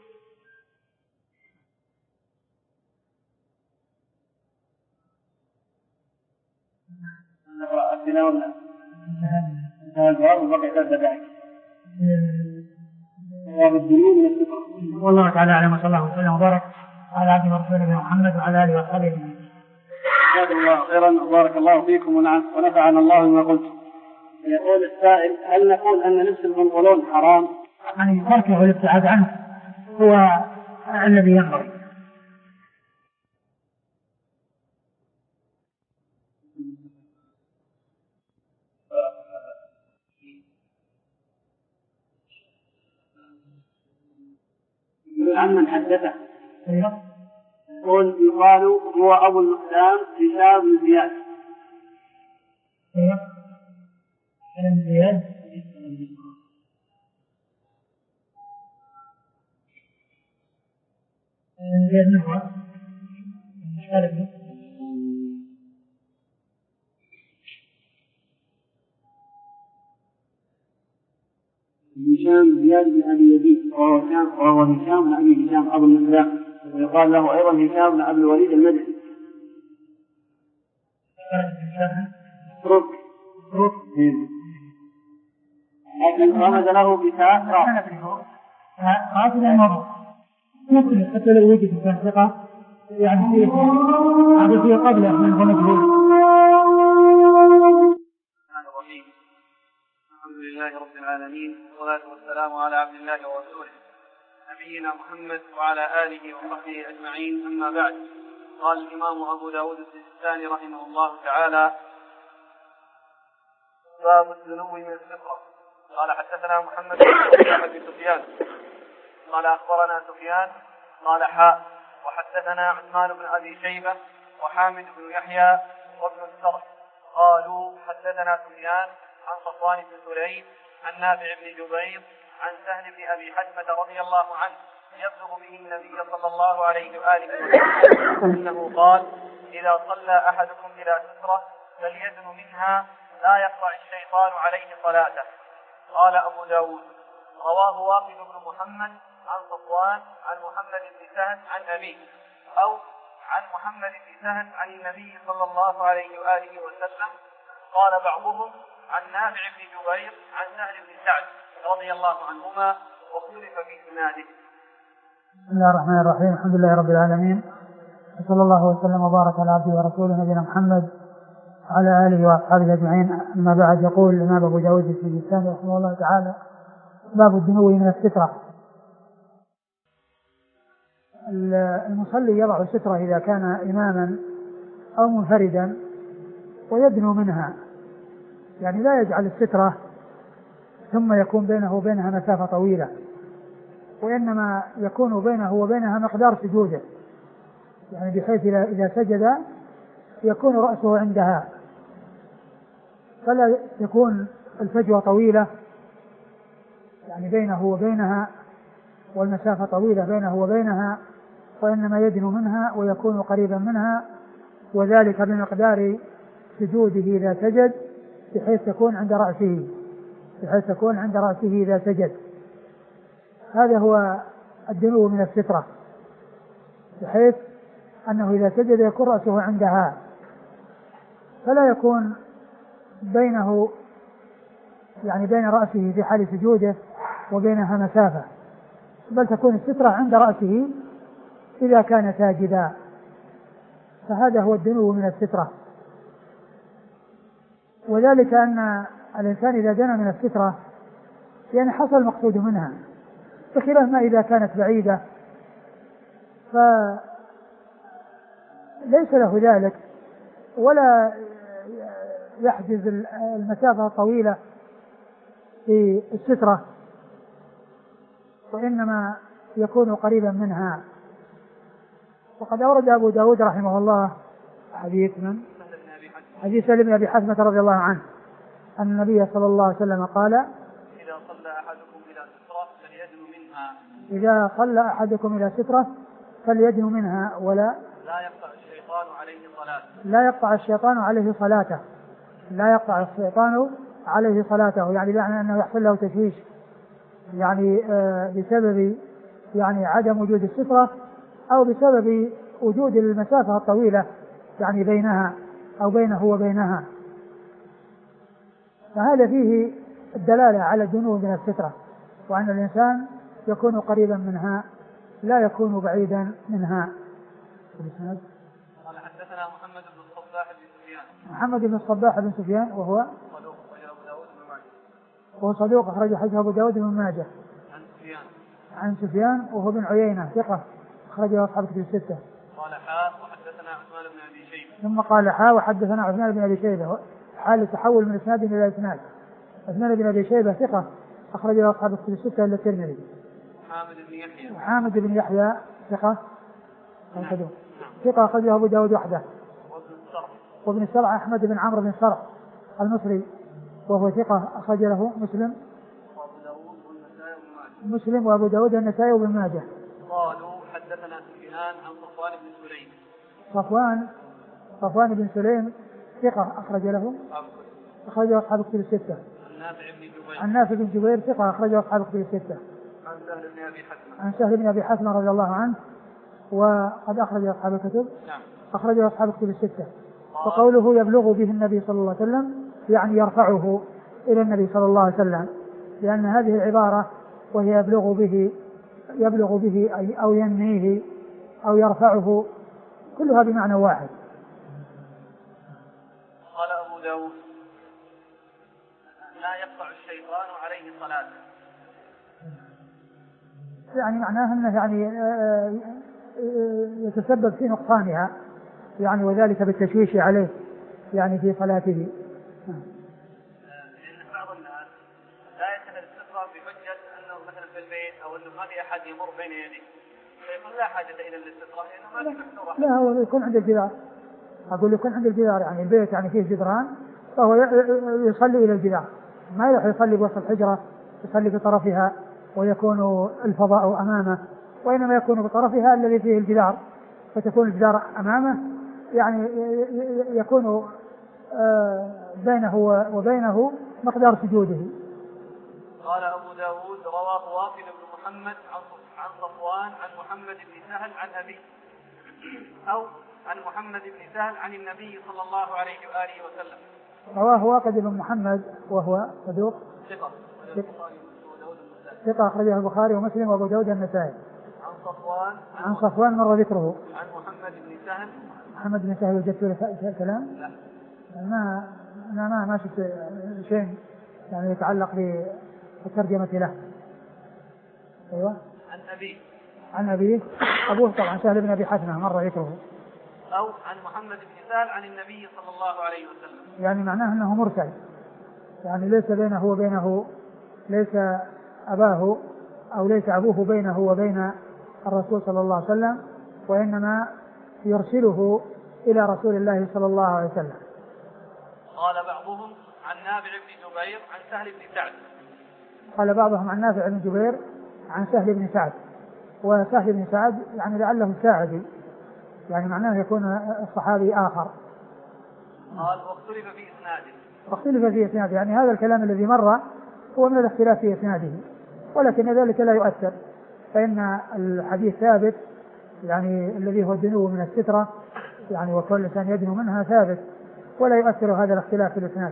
والله تعالى اعلم، وصلى الله وسلم وبارك على عبده ورسوله محمد وعلى اله وصحبه اجمعين. جزاكم الله خيرا وبارك الله فيكم ونفعنا الله بما قلتم. يقول السائل: هل نقول ان لبس البنطلون حرام؟ يعني تركه والابتعاد عنه هو الذي ينبغي. عمن حدثه يقول يقال هو أبو المقدام هشام بن زياد. بن زياد بن زياد من هو؟ هشام زياد بن أبي يزيد وهو هشام بن أبي هشام أبو المقدام، ويقال له أيضا هشام بن أبي الوليد المدني. رك رك لكن رمز له بتاء قاتل المرض ممكن حتى لو وجد كان ثقة يعني فيه هذا فيه قبله من هو مجهول. الحمد لله رب العالمين والصلاة والسلام على عبد الله ورسوله نبينا محمد وعلى آله وصحبه أجمعين، أما بعد. قال الإمام أبو داود السجستاني رحمه الله تعالى: باب الدنو من الفطرة. قال حدثنا محمد بن سفيان قال أخبرنا سفيان قال حاء وحدثنا عثمان بن أبي شيبة وحامد بن يحيى وابن السرح قالوا حدثنا سفيان عن صفوان بن سليم عن نافع بن جبير عن سهل بن أبي حتمة رضي الله عنه يبلغ به النبي صلى الله عليه وآله وسلم أنه قال: إذا صلى أحدكم إلى سترة فليدن منها لا يقطع الشيطان عليه صلاته. قال أبو داود: رواه واقد بن محمد عن صفوان عن محمد بن سهل عن أبيه، أو عن محمد بن سهل عن النبي صلى الله عليه وآله وسلم. قال بعضهم عن نافع بن جبير عن سهل بن سعد رضي الله عنهما واختلف في اسناده. بسم الله الرحمن الرحيم، الحمد لله رب العالمين، وصلى الله وسلم وبارك على عبده ورسوله نبينا محمد وعلى آله وأصحابه أجمعين. أما بعد، يقول الإمام أبو داود السجستاني رحمه الله تعالى: باب الدنو من السترة. المصلي يضع السترة إذا كان إماما أو منفردا ويدنو منها، يعني لا يجعل السترة ثم يكون بينه وبينها مسافة طويلة، وإنما يكون بينه وبينها مقدار سجوده، يعني بحيث إذا سجد يكون رأسه عندها، فلا تكون الفجوة طويلة يعني بينه وبينها والمسافة طويلة بينه وبينها، وإنما يدنو منها ويكون قريبا منها، وذلك بمقدار سجوده إذا سجد بحيث تكون عند رأسه بحيث تكون عند رأسه إذا سجد. هذا هو الدنو من السترة، بحيث أنه إذا سجد يكون رأسه عندها، فلا يكون بينه يعني بين رأسه في حال سجوده وبينها مسافة، بل تكون السترة عند رأسه إذا كان ساجدا. فهذا هو الدنو من السترة. وذلك أن الإنسان إذا دنا من السترة يعني حصل المقصود منها، بخلاف ما إذا كانت بعيدة فليس له ذلك ولا يحجز المسافة الطويلة في السترة، وإنما يكون قريبا منها. وقد أورد أبو داود رحمه الله حديث من حديث سهل بن أبي حثمة رضي الله عنه أن النبي صلى الله عليه وسلم قال إذا صلى أحدكم إلى سترة فليدن منها إذا صلى أحدكم إلى سترة فليدن منها ولا لا يقطع الشيطان عليه صلاته لا يقطع الشيطان عليه صلاته لا يقطع الشيطان عليه صلاته يعني بمعنى أنه يحصل له تشويش يعني آه بسبب يعني عدم وجود السترة أو بسبب وجود المسافة الطويلة يعني بينها أو بينه وبينها. فهذا فيه الدلالة على الدنو من السترة وأن الإنسان يكون قريبا منها لا يكون بعيدا منها. قال حدثنا محمد بن الصباح بن سفيان محمد بن الصباح بن سفيان وهو صدوق أخرجه أبو داود بن ماجه وهو صدوق أخرج حديثه أبو داود بن ماجه عن سفيان عن سفيان وهو بن عيينة ثقة أخرجه أصحاب الكتب الستة. قال حاء وحدثنا عثمان بن أبي شيبة ثم قال حاء وحدثنا عثمان بن أبي شيبة حال التحول من إسناد إلى إسناد. عثمان بن أبي شيبة ثقة أخرجه أصحاب الكتب الستة إلا الترمذي. حامد بن يحيى وحامد بن يحيى ثقة ثقة أخرجه أبو داود وحده. وابن السرح وابن السرح أحمد بن عمرو بن السرح المصري وهو ثقة أخرج له مسلم وأبو داود والنسائي وابن ماجه مسلم وأبو داود والنسائي وابن ماجه. قالوا حدثنا سفيان عن صفوان بن سليم صفوان صفوان بن سليم ثقة أخرج له أخرجه أصحاب الكتب الستة. عن نافع بن جبير عن نافع بن جبير ثقة أخرجه أصحاب الكتب الستة. عن سهل بن أبي حثمة عن سهل بن أبي حثمة رضي الله عنه وقد أخرج أصحاب الكتب نعم أخرجه أصحاب الكتب الستة. وقوله يبلغ به النبي صلى الله عليه وسلم يعني يرفعه إلى النبي صلى الله عليه وسلم لأن هذه العبارة وهي يبلغ به يبلغ به أو ينميه أو يرفعه كلها بمعنى واحد. قال أبو داود لا يقطع الشيطان عليه صلاته يعني معناه أنه يعني يتسبب في نقصانها يعني وذلك بالتشويش عليه يعني في صلاته. لأن بعض الناس لا يتخذ السترة بحجة أنه مثلا في البيت أو أنه ما في أحد يمر بين يديه فيقول لا حاجة إلى السترة لأنه ما في مفتوحة. لا هو يكون عند الجدار أقول يكون عند الجدار يعني البيت يعني فيه جدران فهو يصلي إلى الجدار ما يروح يصلي بوسط الحجرة يصلي بطرفها ويكون الفضاء أمامه وإنما يكون بطرفها الذي فيه الجدار فتكون الجدار أمامه يعني يكون بينه وبينه مقدار سجوده. قال أبو داود رواه وافد بن محمد عن صفوان عن محمد بن سهل عن أبي أو عن محمد بن سهل عن النبي صلى الله عليه وآله وسلم. رواه واقد بن محمد وهو صدوق ثقة ثقة أخرجه البخاري ومسلم وأبو داود النسائي. عن صفوان عن صفوان مر ذكره. عن محمد بن سهل محمد بن سهل وجدت له كلام؟ لا ما أنا ما ما شفت شيء يعني يتعلق بالترجمة له. أيوة. عن أبي عن أبيه أبوه طبعا سهل بن أبي حثمة مر ذكره. أو عن محمد بن سهل عن النبي صلى الله عليه وسلم. يعني معناه أنه مرسل يعني ليس بينه وبينه ليس أباه أو ليس أبوه بينه وبين الرسول صلى الله عليه وسلم وإنما يرسله إلى رسول الله صلى الله عليه وسلم. قال بعضهم عن نافع بن جبير عن سهل بن سعد. قال بعضهم عن نافع بن جبير عن سهل بن سعد وسهل بن سعد يعني لعله الساعدي يعني معناه يكون الصحابي آخر. قال واختلف في إسناده. واختلف في إسناده يعني هذا الكلام الذي مر هو من الاختلاف في إسناده ولكن ذلك لا يؤثر فإن الحديث ثابت يعني الذي هو الدنو من السترة يعني وكل إنسان يدنو منها ثابت ولا يؤثر هذا الاختلاف في الإسناد.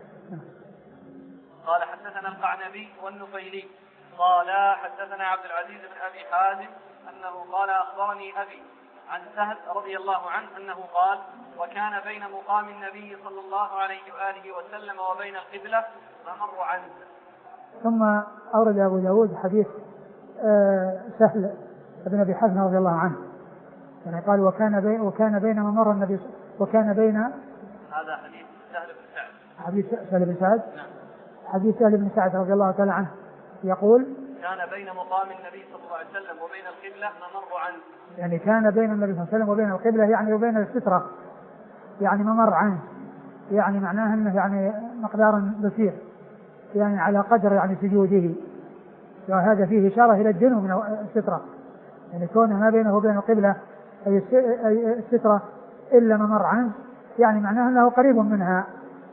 قال حدثنا القعنبي والنفيلي قال حدثنا عبد العزيز بن أبي حازم أنه قال أخبرني أبي عن سهل رضي الله عنه أنه قال وكان بين مقام النبي صلى الله عليه وآله وسلم وبين القبلة فمر عنه. ثم أورد أبو داود حديث آه سهل بن أبي حزم رضي الله عنه يعني قال وكان بين وكان بين ممر النبي وكان بين هذا حديث سهل بن سعد حديث سهل بن سعد نعم. حديث سهل بن سعد رضي الله تعالى عنه يقول كان بين مقام النبي صلى الله عليه وسلم وبين القبلة ممر عنه. يعني كان بين النبي صلى الله عليه وسلم وبين القبلة يعني وبين السترة يعني ممر عنه، يعني معناه أنه يعني مقدار بسيط يعني على قدر يعني سجوده، وهذا فيه إشارة إلى الدنو من السترة، يعني كونه ما بينه وبين القبلة أي السترة إلا ممر عنه يعني معناه أنه قريب منها.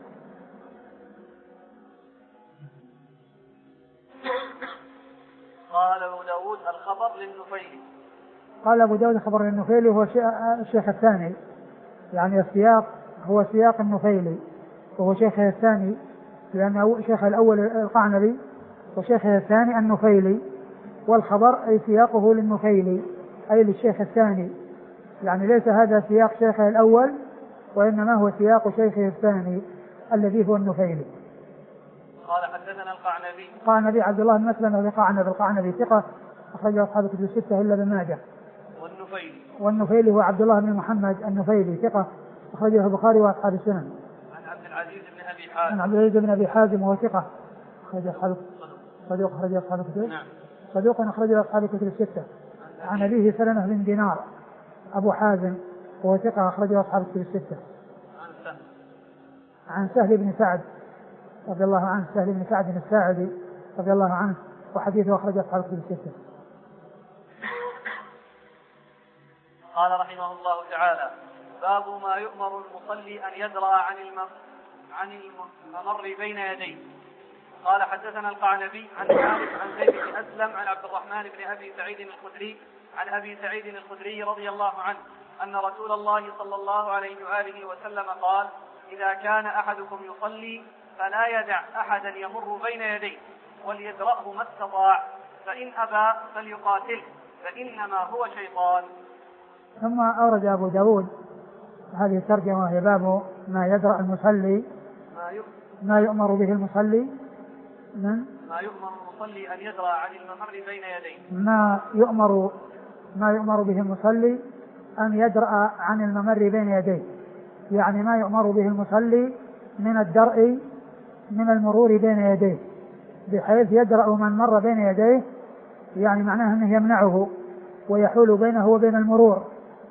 قال أبو داود الخبر للنفيلي. قال أبو داود الخبر للنفيلي هو الشيخ الثاني، يعني السياق هو سياق النفيلي وهو شيخه الثاني، لأن شيخ الأول القعنبي وشيخه الثاني النفيلي، والخبر أي سياقه للنفيلي أي للشيخ الثاني، يعني ليس هذا سياق شيخه الأول وإنما هو سياق شيخه الثاني الذي هو النفيلي. قال حدثنا القعنبي. القعنبي عبد الله بن مسلم القعنبي القعنبي ثقة أخرجه أصحاب الكتب الستة إلا ابن ماجه. والنفيلي. والنفيلي هو عبد الله بن محمد النفيلي ثقة أخرجه البخاري وأصحاب السنن. عن عبد العزيز بن أبي حازم. عن عبد العزيز بن أبي حازم وهو ثقة أخرجه أصحاب صدوق أخرجه أصحاب الكتب. نعم. صدوق أخرجه أصحاب الكتب الستة. عن أبيه سلمة بن دينار أبو حازم وهو ثقة أخرجه أصحاب الكتب الستة. عن سهل. عن سهل بن سعد رضي الله عنه، سهل بن سعد الساعدي رضي الله عنه وحديثه أخرجه أصحاب الكتب الستة. قال رحمه الله تعالى باب ما يؤمر المصلي أن يدرأ عن عن الممر بين يديه. قال حدثنا القعنبي عن مالك عن زيد بن أسلم عن عبد الرحمن بن أبي سعيد الخدري عن أبي سعيد الخدري رضي الله عنه أن رسول الله صلى الله عليه وآله وسلم قال إذا كان أحدكم يصلي فلا يدع أحدا يمر بين يديه وليدرأه ما استطاع، فإن أبى فليقاتله فإنما هو شيطان. ثم أورد أبو داود هذه الترجمة وهي باب ما يدرأ المصلي ما يؤمر به المصلي من ما يؤمر المصلي أن يدرأ عن الممر بين يديه ما يؤمر ما يؤمر به المصلي أن يدرأ عن الممر بين يديه، يعني ما يؤمر به المصلي من الدرء من المرور بين يديه بحيث يدرأ من مر بين يديه، يعني معناه أنه يمنعه ويحول بينه وبين المرور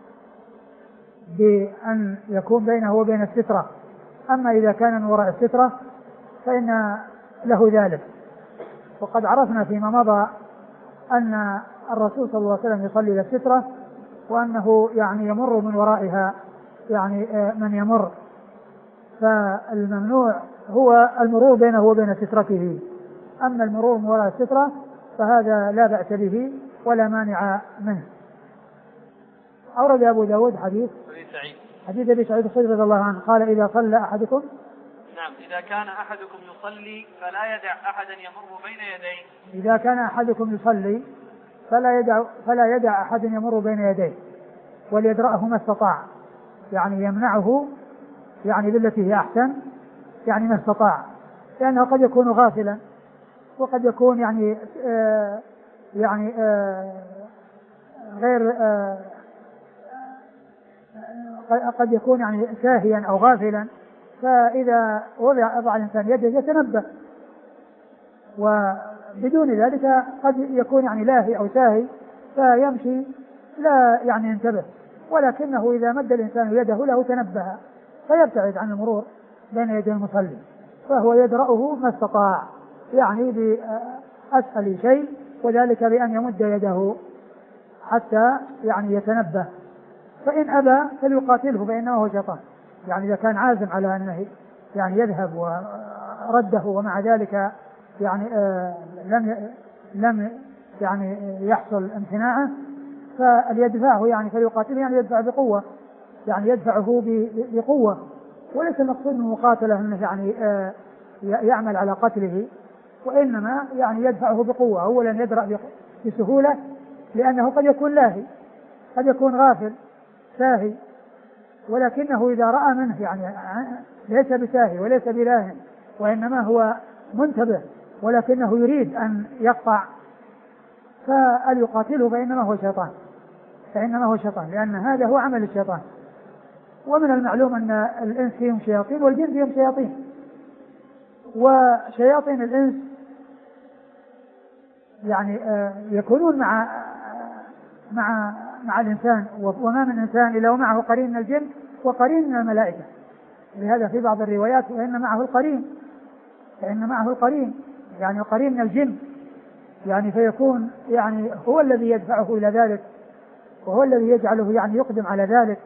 بأن يكون بينه وبين السترة. أما إذا كان من وراء السترة فإن له ذلك. وقد عرفنا فيما مضى أن الرسول صلى الله عليه وسلم يصلي إلى السترة وأنه يعني يمر من ورائها يعني من يمر، فالممنوع هو المرور بينه وبين سترته. أما المرور من وراء السترة فهذا لا بأس به ولا مانع منه. أورد أبو داود حديث حديث أبي سعيد الخدري رضي الله عنه قال إذا صلى أحدكم نعم إذا كان أحدكم يصلي فلا يدع أحدا يمر بين يديه إذا كان أحدكم يصلي فلا يدع فلا يدع أحد يمر بين يديه وليدرأه ما استطاع، يعني يمنعه يعني بالتي هي أحسن، يعني ما استطاع، لأنه قد يكون غافلا وقد يكون يعني آه يعني آه غير آه قد يكون يعني ساهيا أو غافلا، فإذا وضع وضع الإنسان يده يتنبه، وبدون ذلك قد يكون يعني لاهي أو ساهي فيمشي لا يعني ينتبه، ولكنه إذا مد الإنسان يده له تنبه فيبتعد عن المرور بين يدي المصلي، فهو يدرأه ما استطاع يعني بأسهل شيء، وذلك بأن يمد يده حتى يعني يتنبه. فإن أبى فليقاتله فإنه هو شيطان، يعني إذا كان عازم على أنه يعني يذهب ورده ومع ذلك يعني آه لم لم يعني يحصل امتناعه فليدفعه، يعني فليقاتله يعني يدفع بقوة، يعني يدفعه بقوة، وليس المقصود من المقاتلة أنه يعني آه يعمل على قتله، وإنما يعني يدفعه بقوة. أولا يدرأ بسهولة لأنه قد يكون لاهي قد يكون غافل ساهي، ولكنه إذا رأى منه يعني ليس بساهي وليس بلاه وإنما هو منتبه ولكنه يريد أن يقطع فليقاتله فإنما هو شيطان فإنما هو شيطان لأن هذا هو عمل الشيطان. ومن المعلوم أن الإنس فيهم شياطين والجن فيهم شياطين، وشياطين الإنس يعني يكونون مع مع مع الإنسان، وما من إنسان إلا ومعه قرين من الجن وقرين من الملائكة. لهذا في بعض الروايات وإن معه القرين، فإن معه القرين يعني القرين من الجن، يعني فيكون يعني هو الذي يدفعه إلى ذلك، وهو الذي يجعله يعني يقدم على ذلك.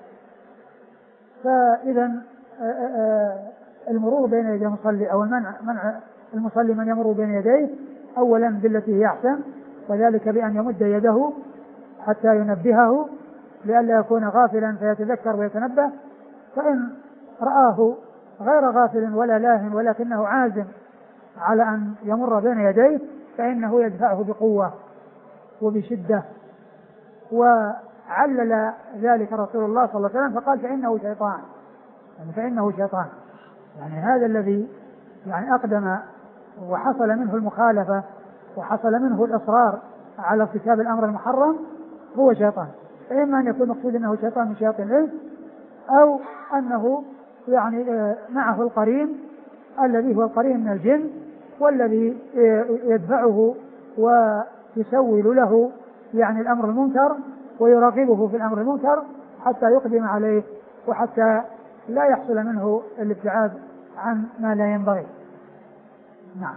فإذا المرور بين يدي المصلي أو المنع منع المصلي من يمر بين يديه أولا بالتي هي أحسن، وذلك بأن يمد يده حتى ينبهه لئلا يكون غافلا فيتذكر ويتنبه. فإن رآه غير غافل ولا لاهٍ ولكنه عازم على أن يمر بين يديه فإنه يدفعه بقوة وبشدة. وعلل ذلك رسول الله صلى الله عليه وسلم فقال فإنه شيطان، يعني فإنه شيطان، يعني هذا الذي يعني أقدم وحصل منه المخالفة وحصل منه الإصرار على ارتكاب الأمر المحرم هو شيطان. فإما أن يكون مقصود أنه شيطان من شياطين الإنس، أو أنه يعني معه القرين الذي هو القرين من الجن، والذي يدفعه ويسول له يعني الأمر المنكر ويراقبه في الأمر المنكر حتى يقدم عليه وحتى لا يحصل منه الابتعاد عن ما لا ينبغي. نعم.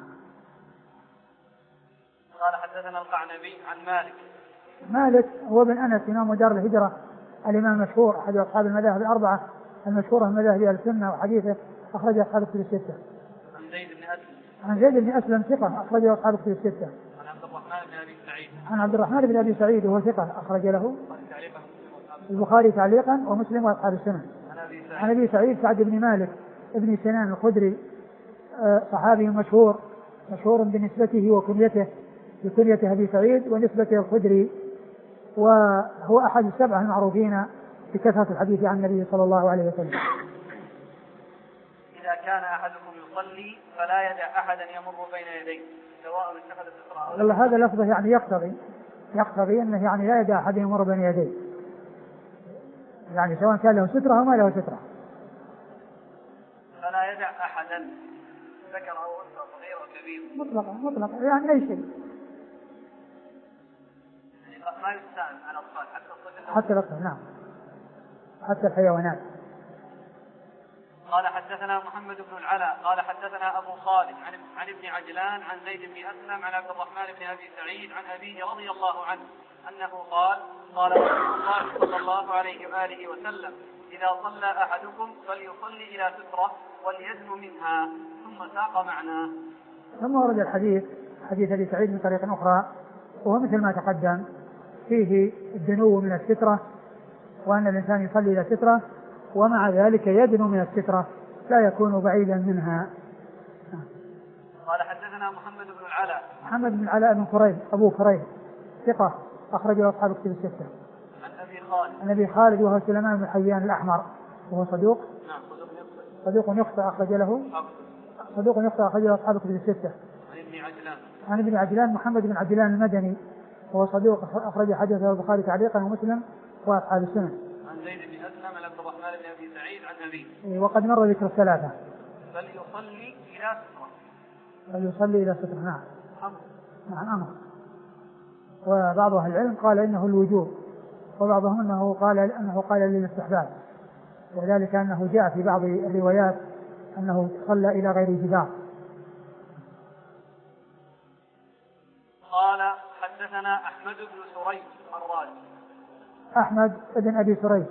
قال حدثنا القعنبي عن مالك. مالك هو بن أنس إمام دار الهجرة الإمام المشهور أحد أصحاب المذاهب الأربعة المشهورة من مذاهب أهل السنة، وحديثه أخرج أصحاب الكتب الستة. عن زيد بن أسلم. عن زيد بن أسلم ثقة أخرج أصحاب الكتب الستة. عن عبد الرحمن بن أبي سعيد. عن عبد الرحمن بن أبي سعيد وهو ثقة أخرج له البخاري تعليقا ومسلم وأصحاب السنة. عن أبي سعيد سعد بن مالك ابن سنان الخدري صحابي مشهور مشهور بنسبته وكنيته بكنيته أبي سعيد ونسبته الخدري، وهو أحد السبعة المعروفين بكثرة الحديث عن النبي صلى الله عليه وسلم. إذا كان أحدكم يصلي فلا يدع أحدا يمر بين يديه سواء اتخذ سترة. والله هذا لفظه يعني يقتضي يقتضي أنه يعني لا يدع أحد يمر بين يديه، يعني سواء كان له سترة أو ما له سترة. فلا يدع أحدا ذكر أو أنثى صغير وكبير مطلقا مطلقا يعني أي شيء، ما يستعمل على الأطفال حتى الطفل حتى الأطفال. نعم حتى الحيوانات. قال حدثنا محمد بن العلاء قال حدثنا أبو خالد عن, عن ابن عجلان عن زيد بن أسلم عن عبد الرحمن بن أبي سعيد عن أبيه رضي الله عنه أنه قال قال رسول الله صلى الله عليه وآله وسلم إذا صلى أحدكم فليصلي إلى سترة وليدن منها، ثم ساق معناه. ثم ورد الحديث حديث أبي سعيد من طريق أخرى وهو مثل ما تقدم، فيه الدنو من السترة وأن الإنسان يصلي إلى سترة ومع ذلك يدنو من السترة لا يكون بعيدا منها. قال حدثنا محمد بن العلاء. محمد بن العلاء بن كريب أبو كريب ثقة أخرجه أصحاب الكتب الستة. عن أبي خالد. عن أبي خالد وهو سليمان بن حيان الأحمر وهو صدوق. نعم صدوق يخطئ. صدوق يخطئ أخرج له. صدوق يخطئ أخرجه أصحاب الكتب الستة. عن ابن عجلان. عن ابن عجلان محمد بن عجلان المدني وهو صدوق أخرج حديثه البخاري تعليقا ومسلم وأصحاب السنن. عن زيد بن أسلم عن عبد الرحمن بن أبي سعيد عن أبيه. وقد مر ذكر الثلاثة. فليصلي إلى سترة. فليصلي إلى سترة. نعم. أمر. نعم أمر. وبعض أهل العلم قال إنه الوجوب، وبعضهم أنه قال أنه قال للاستحباب، وذلك أنه جاء في بعض الروايات أنه صلى إلى غير جدار. قال حدثنا أحمد بن سريج الرازي. أحمد بن أبي سريج.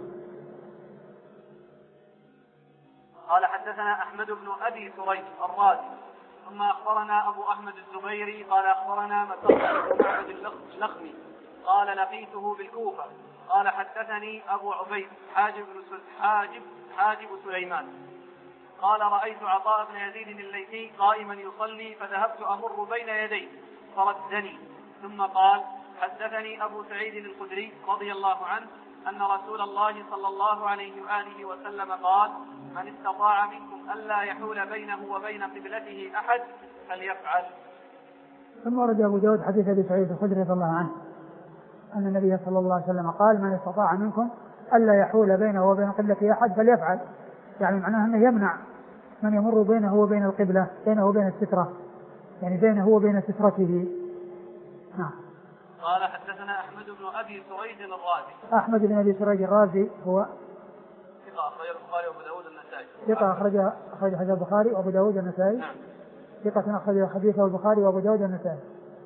قال حدثنا أحمد بن أبي سريج الرازي. ثم أخبرنا أبو أحمد الزبيري قال أخبرنا مسعود بن معبد اللخمي قال لقيته بالكوفة قال حدثني أبو عبيد حاجب حاجب حاجب سليمان قال رأيت عطاء بن يزيد الليثي قائما يصلي فذهبت أمر بين يديه فردني، ثم قال حدثني أبو سعيد الخدري رضي الله عنه أن رسول الله صلى الله عليه وآله وسلم قال من استطاع منكم ألا يحول بينه وبين قبلته أحد فليفعل. ثم ورد أبو داود حديث أبي سعيد الخدري رضي الله عنه أن النبي صلى الله عليه وسلم قال من استطاع منكم ألا يحول بينه وبين قبلته أحد فليفعل، يعني معناه أنه يمنع من يمر بينه وبين القبلة، بينه وبين السترة، يعني بينه وبين سترته، نعم. قال حدثنا أحمد بن أبي سريج الرازي. أحمد بن أبي سريج الرازي هو ثقة أخرج البخاري وأبو داود النسائي. ثقة أخرج أخرج حديث البخاري وأبو داود النسائي. نعم. ثقة أخرج حديثه البخاري وأبو داود النسائي.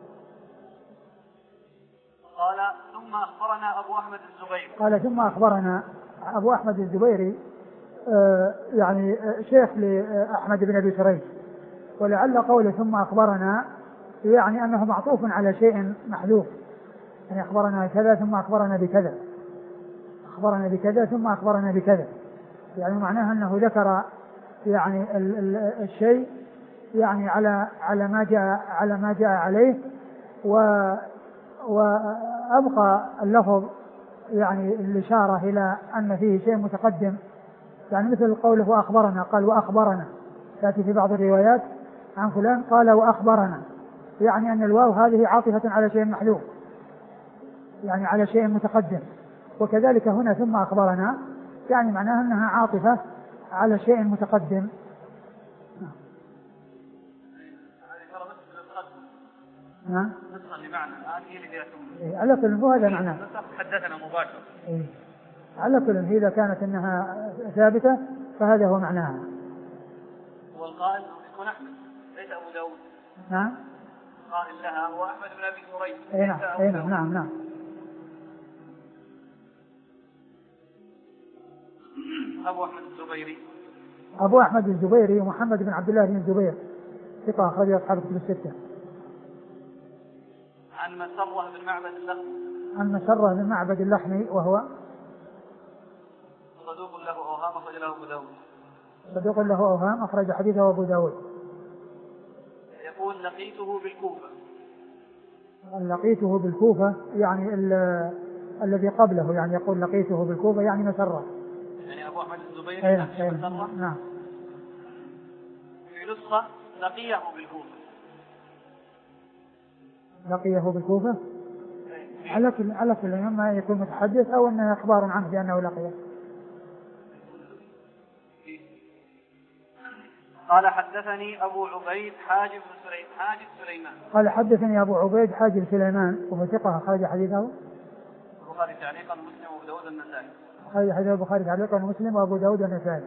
قال ثم أخبرنا أبو أحمد الزبيري. قال ثم أخبرنا أبو أحمد الزبيري آه يعني آه شيخ لأحمد بن أبي سريج، ولعل قوله ثم أخبرنا يعني أنه معطوف على شيء محذوف، يعني أخبرنا كذا ثم أخبرنا بكذا، أخبرنا بكذا ثم أخبرنا بكذا، يعني معناها أنه ذكر يعني ال ال الشيء يعني على على ما جاء على ما جاء عليه، و وأبقى اللفظ يعني الإشارة إلى أن فيه شيء متقدم، يعني مثل قوله وأخبرنا، قال وأخبرنا، تأتي في بعض الروايات عن فلان قال وأخبرنا، يعني أن الواو هذه عاطفة على شيء محذوف، يعني على شيء متقدم. وكذلك هنا ثم أخبرنا يعني معناها أنها عاطفة على شيء متقدم. نعم. نسخة لمعنى الآن هي اللي إيه على كل هو هذا معناه. حدثنا مباشر. إيه على كل إذا كانت إنها ثابتة فهذا هو معناها. والقائل يكون أحمد ليس أبو داود. نعم. قائل لها هو أحمد بن أبي سريج. إيه نعم. إيه نعم نعم نعم. أبو أحمد الزبيري. أبو أحمد الزبيري محمد بن عبد الله بن الزبير ثقة أخرج أصحاب الكتب الستة. عن مسرة بن معبد اللحمي. عن مسرة بن معبد اللحمي وهو صدوق له أوهام أخرج له أبو داود. صدوق له أوهام أخرج حديثه أبو داود. يقول لقيته بالكوفة. لقيته بالكوفة يعني الذي قبله، يعني يقول لقيته بالكوفة يعني مسرة. يعني أبو أحمد الزبيري. أيه مسرة. نعم. في نسخة لقيه بالكوفة. لقيه بالكوفة. على كل على كل ما يكون متحدث أو أنه إخبار عنه بأنه لقيه. قال حدثني أبو عبيد حاجب بن سليمان. حاجب سليمان. قال حدثني أبو عبيد حاجب سليمان وهو ثقة أخرج حديثه البخاري تعليقا ومسلم وأبو داود النسائي. أخرج حديث البخاري تعليقا ومسلم وأبو داود النسائي.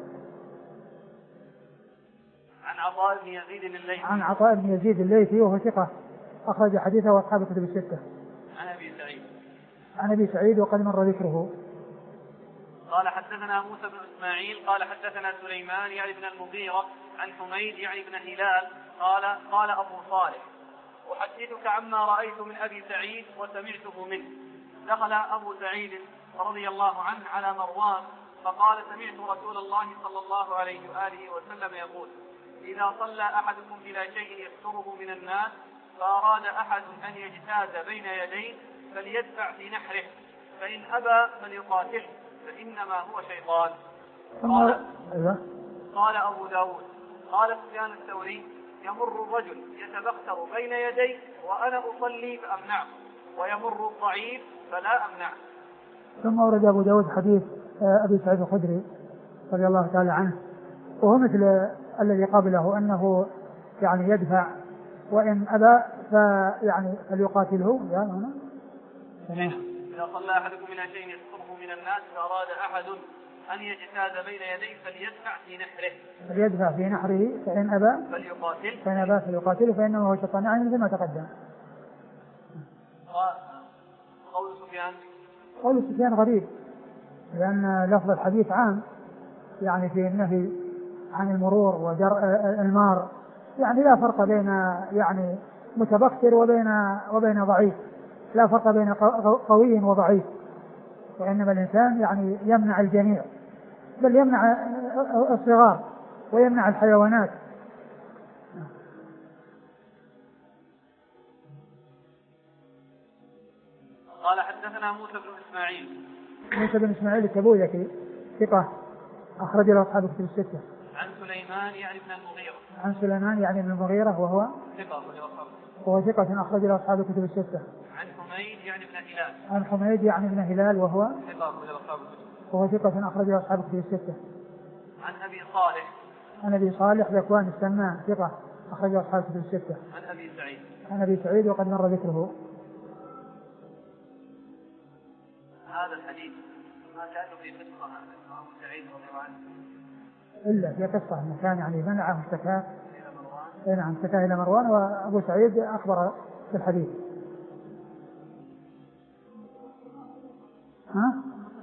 عن عطاء بن يزيد الليثي. عن عطاء بن يزيد الليثي وهو ثقة أخرج حديثه وأصحاب الكتب الستة. عن أبي سعيد. عن أبي سعيد وقد مر ذكره. قال حدثنا موسى بن إسماعيل قال حدثنا سليمان يعني بن المغيرة عن حميد يعني بن هلال قال قال أبو صالح أحدثك عما رأيت من أبي سعيد وسمعته منه. دخل أبو سعيد رضي الله عنه على مروان فقال سمعت رسول الله صلى الله عليه وآله وسلم يقول إذا صلى أحدكم إلى شيء يستره من الناس فأراد أحد أن يجتاز بين يديه فليدفع في نحره فإن أبى فليقاتله فإنما هو شيطان. قال, قال أبو داود قال سفيان الثوري يمر الرجل يتبختر بين يدي وأنا أصلي فأمنعه ويمر الضعيف فلا أمنعه. ثم ورد أبو داود حديث أبي سعيد الخدري رضي الله تعالى عنه وهو مثل الذي قبله أنه يعني يدفع وإن أبى فيعني فليقاتله. إذا صلى أحدكم إلى شيء يستره من الناس فأراد أحد أن يجتاز بين يديه فليدفع في نحره فليدفع في نحره فإن أبى فليقاتل فإن أبى فليقاتله فإنه هو شيطان يعني مثل ما تقدم. قول سفيان قول سفيان غريب لأن لفظ الحديث عام يعني في النهي عن المرور ودرء المار، يعني لا فرق بين يعني متبختر وبين وبين ضعيف، لا فرق بين قوي وضعيف، وإنما الإنسان يعني يمنع الجميع بل يمنع الصغار ويمنع الحيوانات. قال حدثنا موسى بن إسماعيل. موسى بن إسماعيل التبوذكي ثقة أخرج له أصحاب الكتب الستة. عن سليمان يعني ابن المغيرة. عن سليمان يعني ابن المغيرة وهو ثقة وهو ثقة أخرج له أصحاب الكتب الستة. عن حميد يعني ابن هلال. عن حميد يعني ابن هلال وهو ثقة أخرج له أصحاب الكتب. وهو ثقة أخرج له أصحاب الكتب الستة. عن أبي صالح. عن أبي صالح ذكوان السمان ثقة أخرج له أصحاب الكتب الستة. عن أبي سعيد. عن أبي سعيد وقد مر ذكره. هذا الحديث ما كانوا في قصة أبو سعيد رضي الله عنه إلا في قصة أنه كان يعني منعه اشتكى إلى نعم اشتكى إلى مروان وأبو سعيد أخبر بالحديث. ها؟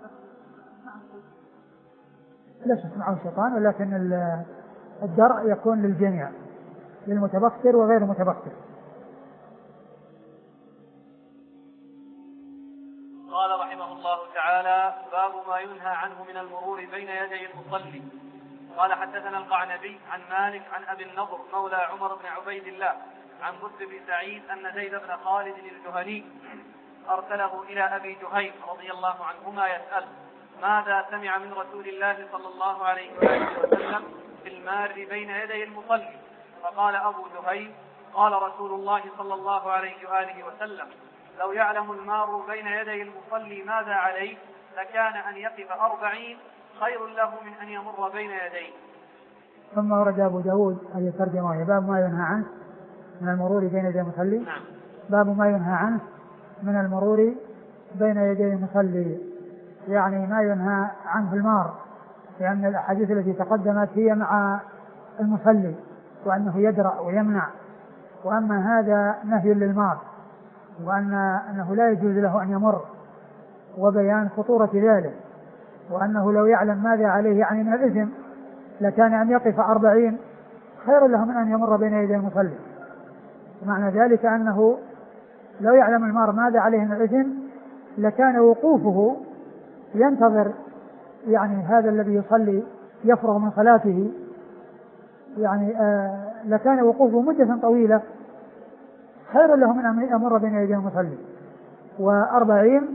ليس معه الشيطان ولكن الدرء يكون للجميع للمتبختر وغير المتبختر. قال رحمه الله تعالى باب ما ينهى عنه من المرور بين يدي المصلي. قال حدثنا القعنبي عن مالك عن أبي النضر مولى عمر بن عبيد الله عن بسر بن سعيد أن زيد بن خالد الجهني أرسله إلى أبي جهيم رضي الله عنهما يسأل ماذا سمع من رسول الله صلى الله عليه وآله وسلم في المار بين يدي المصلي. فقال أبو جهيم قال رسول الله صلى الله عليه وآله وسلم لو يعلم المار بين يدي المصلي ماذا عليه لكان أن يقف أربعين خير له من أن يمر بين يديه. ثم ورد أبو داود هذه الترجمة باب ما ينهى عنه من المرور بين يدي المصلي. نعم. باب ما ينهى عنه من المرور بين يدي المصلي يعني ما ينهى عنه المار لأن الأحاديث التي تقدمت هي مع المصلي وأنه يدرأ ويمنع وأما هذا نهي للمار وأن أنه لا يجوز له أن يمر وبيان خطورة ذلك وأنه لو يعلم ماذا عليه يعني من الإثم لكان أن يقف أربعين خير له من أن يمر بين يدي المصلي. معنى ذلك أنه لو يعلم المار ماذا عليه من الإثم لكان وقوفه ينتظر يعني هذا الذي يصلي يفرغ من صلاته يعني آه لكان وقوفه مدة طويلة خير له من أن يمر بين يدي المصلي. وأربعين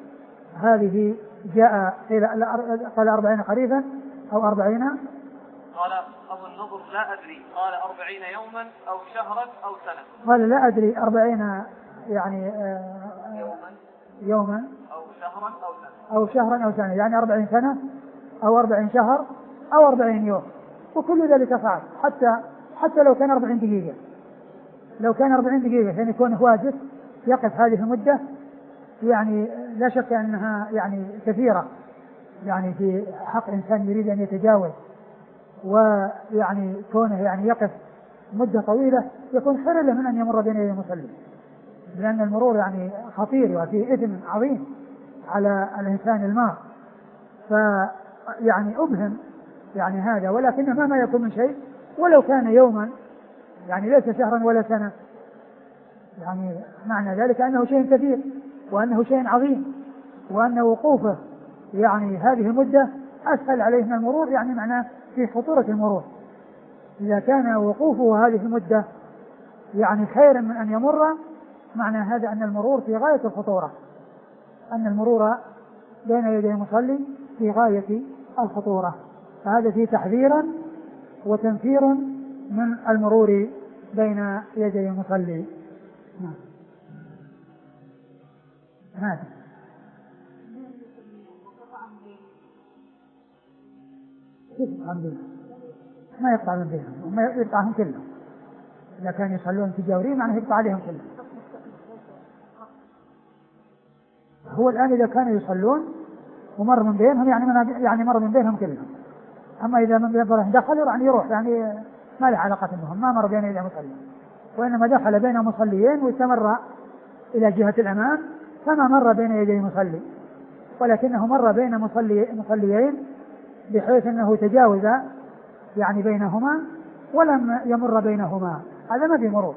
هذه جاء قال أربعين خريفا أو أربعين قال أبو النضر لا أدري قال أربعين يوما أو شهرا أو سنة. قال لا أدري أربعين يعني آه يوما يوما أو شهرا أو سنة أو شهرا أو سنة يعني أربعين سنة أو أربعين شهر أو أربعين يوم وكل ذلك صعب حتى حتى لو كان أربعين دقيقة لو كان أربعين دقيقة يعني يكون واجب يقف هذه المدة يعني لا شك أنها يعني كثيرة يعني في حق إنسان يريد أن يتجاوز ويعني كونه يعني يقف مدة طويلة يكون خير له من أن يمر بين يدي المصلي لأن المرور يعني خطير وفيه إثم عظيم على الإنسان المار. فيعني أبهم يعني هذا ولكن ما ما يكون من شيء ولو كان يوما يعني ليس شهرا ولا سنة يعني معنى ذلك أنه شيء كثير وأنه شيء عظيم وأن وقوفه يعني هذه المدة أسهل عليه من المرور يعني معناه في خطورة المرور. إذا كان وقوفه هذه المدة يعني خيرا من أن يمر معنى هذا أن المرور في غاية الخطورة أن المرور بين يدي المصلي في غاية الخطورة. فهذا فيه تحذيرا وتنفير من المرور بين يدي المصلي. نعم. هذا ما يقطع من بينهم وما يقطعهم كلهم إذا كانوا يصلون تجاورين معناه يقطع عليهم كلهم. هو الآن إذا كانوا يصلون ومر من بينهم يعني من يعني مر من بينهم كلهم. أما إذا من بينهم دخل يعني يروح يعني ما له علاقة بهم ما مر بين يدي المصلي وإنما دخل بين مصليين واستمر إلى جهة الأمام فما مر بين يدي المصلي ولكنه مر بين مصلي مصليين بحيث أنه تجاوز يعني بينهما ولم يمر بينهما هذا ما في مرور.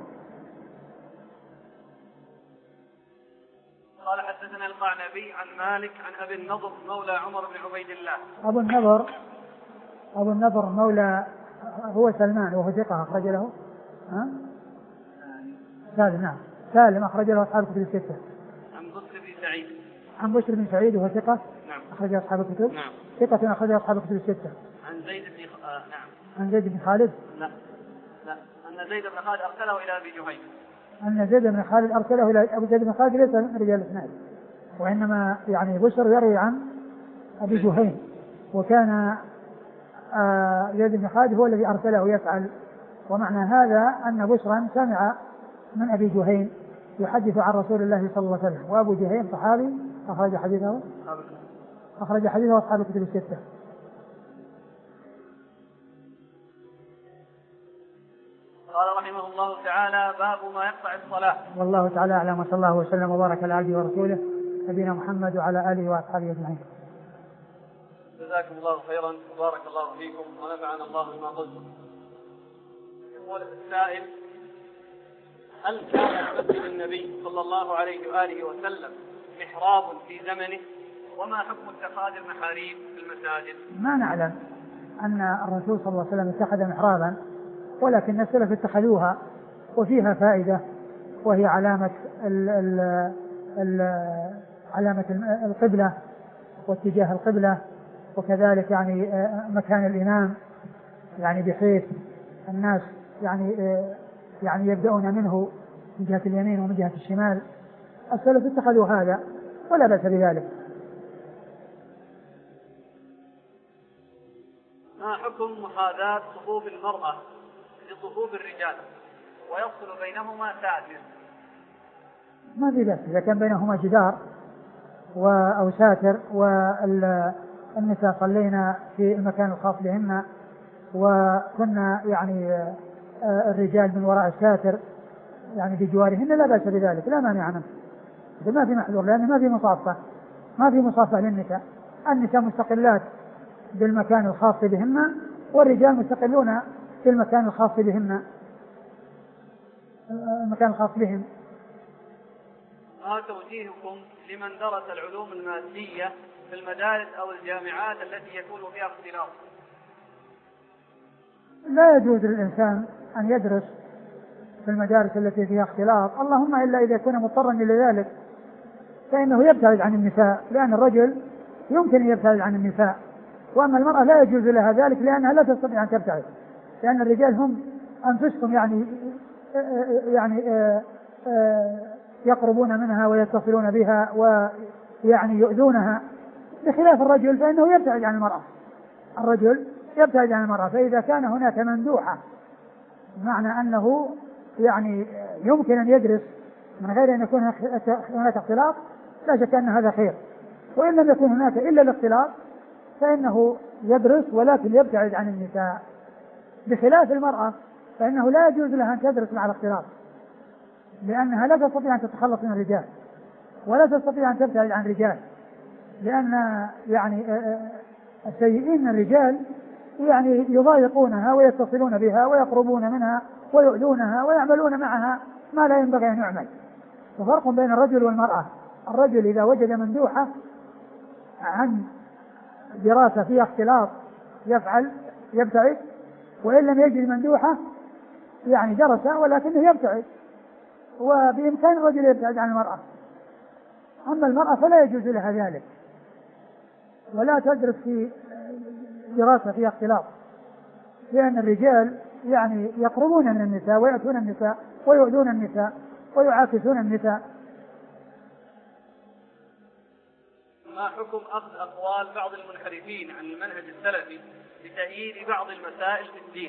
قال حدثنا القعنبي عن مالك عن أبي النضر مولى عمر بن عبيد الله. أبو النضر أبو النضر مولى هو سلمان وهو ثقة أخرج له ها؟ سالم نعم سالم أخرج له أصحاب الكتب الستة. عن بسر بن سعيد عن بسر بن سعيد وهو ثقة نعم أخرج له أصحاب الكتب نعم ثقة أخرج له أصحاب الكتب الستة. عن زيد بن خ... آه نعم عن زيد بن خالد لا لا أن زيد بن خالد أرسله إلى أبي جهيم أن زيد بن خالد أرسله إلى أبو زيد بن خالد ليس من رجال الإسناد وإنما يعني بشر يروي عن أبي جهيم وكان آه زيد بن خالد هو الذي أرسله يفعل. ومعنى هذا أن بشرا سمع من أبي جهيم يحدث عن رسول الله صلى الله عليه وسلم وأبو جهيم صحابي أخرج حديثه أخرج حديثه أصحاب الكتب الستة. قال رحمه الله تعالى: باب ما يقطع الصلاة. والله تعالى أعلم، وصلى الله وسلم وبارك على عبده ورسوله نبينا محمد وعلى آله وأصحابه أجمعين. جزاكم الله خيرا وبارك الله فيكم ونفعنا الله بما قلتم. يقول السائل: هل كان مسجد النبي صلى الله عليه وآله وسلم محراب في زمنه؟ وما حكم اتخاذ المحاريب في المساجد؟ ما نعلم أن الرسول صلى الله عليه وسلم اتخذ محرابا، ولكن السلف اتخذوها وفيها فائدة، وهي علامة ال ال ال علامة القبلة واتجاه القبلة، وكذلك يعني مكان الإمام، يعني بحيث الناس يعني يعني يبدأون منه من جهة اليمين ومن جهة الشمال. السلف اتخذوا هذا ولا بأس بذلك. ما حكم محاذاة صفوف المرأة لصفوف الرجال ويفصل بينهما ساتر؟ ما في بأس إذا كان بينهما جدار أو ساتر، والنساء صلينا في المكان الخاص بهن وكنا يعني الرجال من وراء الساتر يعني بجوارهن، لا بأس بذلك، لا مانع منه، ما في محذور، لأن ما في مصافة ما في مصافة للنساء. النساء مستقلات بالمكان الخاص بهن، والرجال مستقلون بالمكان الخاص بهن المكان الخاص بهم. ما توجيهكم لمن درس العلوم المادية في المدارس أو الجامعات التي يكون فيها اختلاط؟ لا يجوز للإنسان أن يدرس في المدارس التي فيها اختلاط، اللهم إلا إذا كان مضطرا إلى ذلك فإنه يبتعد عن النساء، لأن الرجل يمكن أن يبتعد عن النساء، وأما المرأة لا يجوز لها ذلك لأنها لا تستطيع أن تبتعد، لأن الرجال هم أنفسهم يعني يعني يقربون منها ويتصلون بها ويعني يؤذونها، بخلاف الرجل فإنه يبتعد عن المرأة. الرجل يبتعد عن المرأة، فإذا كان هناك مندوحة بمعنى أنه يعني يمكن أن يدرس من غير أن يكون هناك اختلاط، لا شك أن هذا خير، وإن لم يكن هناك إلا الاختلاط فإنه يدرس ولكن يبتعد عن النساء، بخلاف المرأة فإنه لا يجوز لها أن تدرس مع الاختلاط، لأنها لا تستطيع أن تتخلص من الرجال ولا تستطيع أن تبتعد عن الرجال، لأن يعني السيئين من الرجال يعني يضايقونها ويتصلون بها ويقربون منها ويؤذونها ويعملون معها ما لا ينبغي أن يعمل. وفرق بين الرجل والمرأة: الرجل إذا وجد مندوحة عن دراسة فيها اختلاط يفعل يبتعد، وإن لم يجد مندوحة يعني درس ولكنه يبتعد، وبإمكان الرجل يبتعد عن المرأة. أما المرأة فلا يجوز لها ذلك، ولا تدرس في دراسة فيها اختلاط، لأن الرجال يعني يقربون من النساء ويأتون النساء ويؤذون النساء ويعاكسون النساء. ما حكم أخذ أقوال بعض المنحرفين عن المنهج السلفي لتأييد بعض المسائل في الدين؟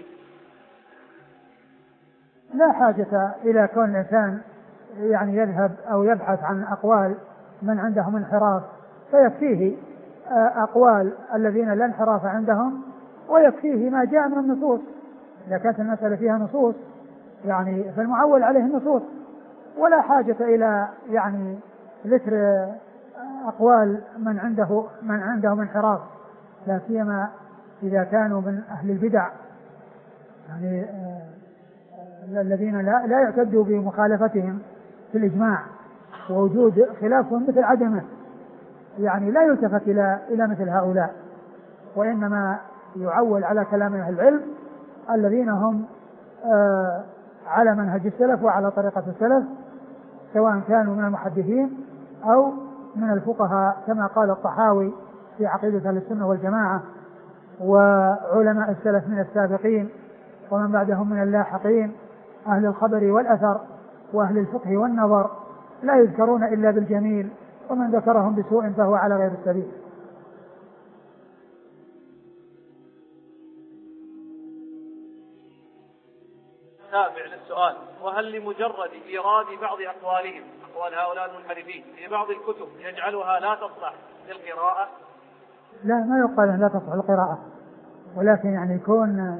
لا حاجة إلى كون الإنسان يعني يذهب أو يبحث عن أقوال من عندهم انحراف، فيكفيه أقوال الذين لا انحراف عندهم ويكفيه ما جاء من النصوص. إذا كانت المسألة فيها نصوص يعني فالمعول عليه النصوص، ولا حاجة إلى يعني ذكر أقوال من عنده من عندهم انحراف، لا سيما إذا كانوا من أهل البدع، يعني الذين لا, لا يعتدوا بمخالفتهم في الإجماع، ووجود خلافهم مثل عدمه، يعني لا يلتفت إلى إلى مثل هؤلاء، وإنما يعول على كلام أهل العلم الذين هم آه على منهج السلف وعلى طريقة السلف، سواء كانوا من المحدثين أو من الفقهاء كما قال الطحاوي في عقيدة أهل السنة والجماعة، وعلماء السلف من السابقين ومن بعدهم من اللاحقين، أهل الخبر والأثر وأهل الفقه والنظر، لا يذكرون إلا بالجميل، ومن ذكرهم بسوء فهو على غير السبيل. تابع للسؤال: وهل لمجرد إيراد بعض أقوالهم أقوال هؤلاء المنحرفين في بعض الكتب يجعلها لا تصلح للقراءة؟ لا، ما يقال أن لا تصلح للقراءة، ولكن يعني يكون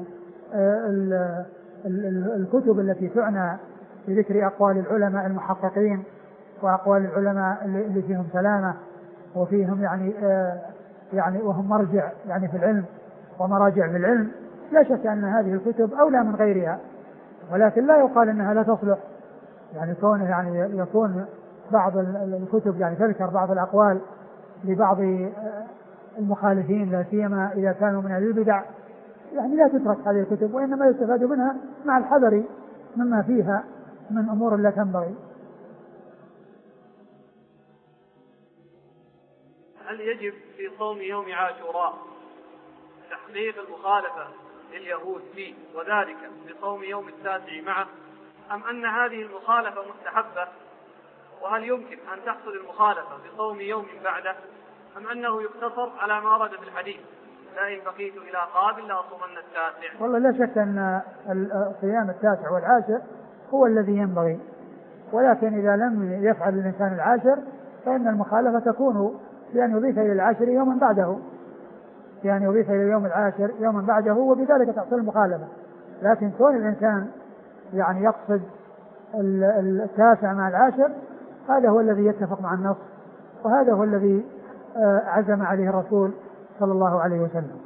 الكتب التي تعنى بذكر أقوال العلماء المحققين وأقوال العلماء اللي فيهم سلامة وفيهم يعني يعني وهم مرجع يعني في العلم ومراجع في العلم، لا شك أن هذه الكتب أولى من غيرها، ولكن لا يقال أنها لا تصلح. يعني كون يعني يكون بعض الكتب يعني تذكر بعض الأقوال لبعض المخالفين لا سيما إذا كانوا من أهل البدع، يعني لا تترك هذه الكتب، وإنما يستفاد منها مع الحذر مما فيها من أمور لا تنبغي. هل يجب في صوم يوم عاشوراء تحقيق المخالفة لليهود فيه وذلك بصوم يوم التاسع معه، أم أن هذه المخالفة مستحبة؟ وهل يمكن أن تحصل المخالفة بصوم يوم بعده، أم أنه يقتصر على ما ورد في الحديث: لئن بقيت إلى قابل لأصومن التاسع؟ والله لا شك أن صيام التاسع والعاشر هو الذي ينبغي، ولكن إذا لم يفعل الإنسان العاشر فإن المخالفة تكون بأن يضيف إلى العاشر يوما بعده، يعني يضيف إلى يوم العاشر يوما بعده وبذلك تحصل المخالفة. لكن كون الإنسان يعني يقصد التاسع مع العاشر هذا هو الذي يتفق مع النص، وهذا هو الذي عزم عليه الرسول صلى الله عليه وسلم.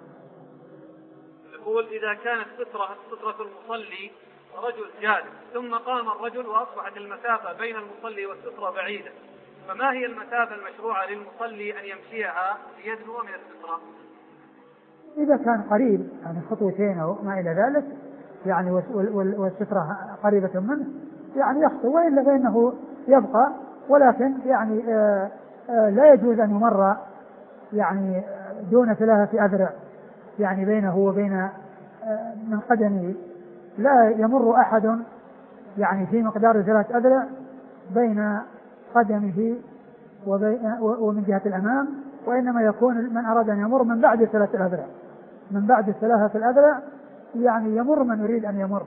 يقول: إذا كانت سترة سترة المصلي رجل جالس ثم قام الرجل وأصبحت المسافة بين المصلي والسترة بعيدة، فما هي المسافة المشروعة للمصلي أن يمشيها ليدنو من السترة؟ إذا كان قريب يعني خطوتين أو ما إلى ذلك يعني والسترة قريبة منه يعني يخطو، وإلا فإنه يبقى، ولكن يعني آآ آآ لا يجوز أن يمر يعني دون ثلاثة أذرع يعني بينه وبين من قدمه، لا يمر أحد يعني في مقدار ثلاثة أذرع بين قدمه وبين ومن جهة الأمام، وإنما يكون من أراد أن يمر من بعد ثلاثة أذرع من بعد الثلاثة الأذرع يعني يمر من يريد أن يمر.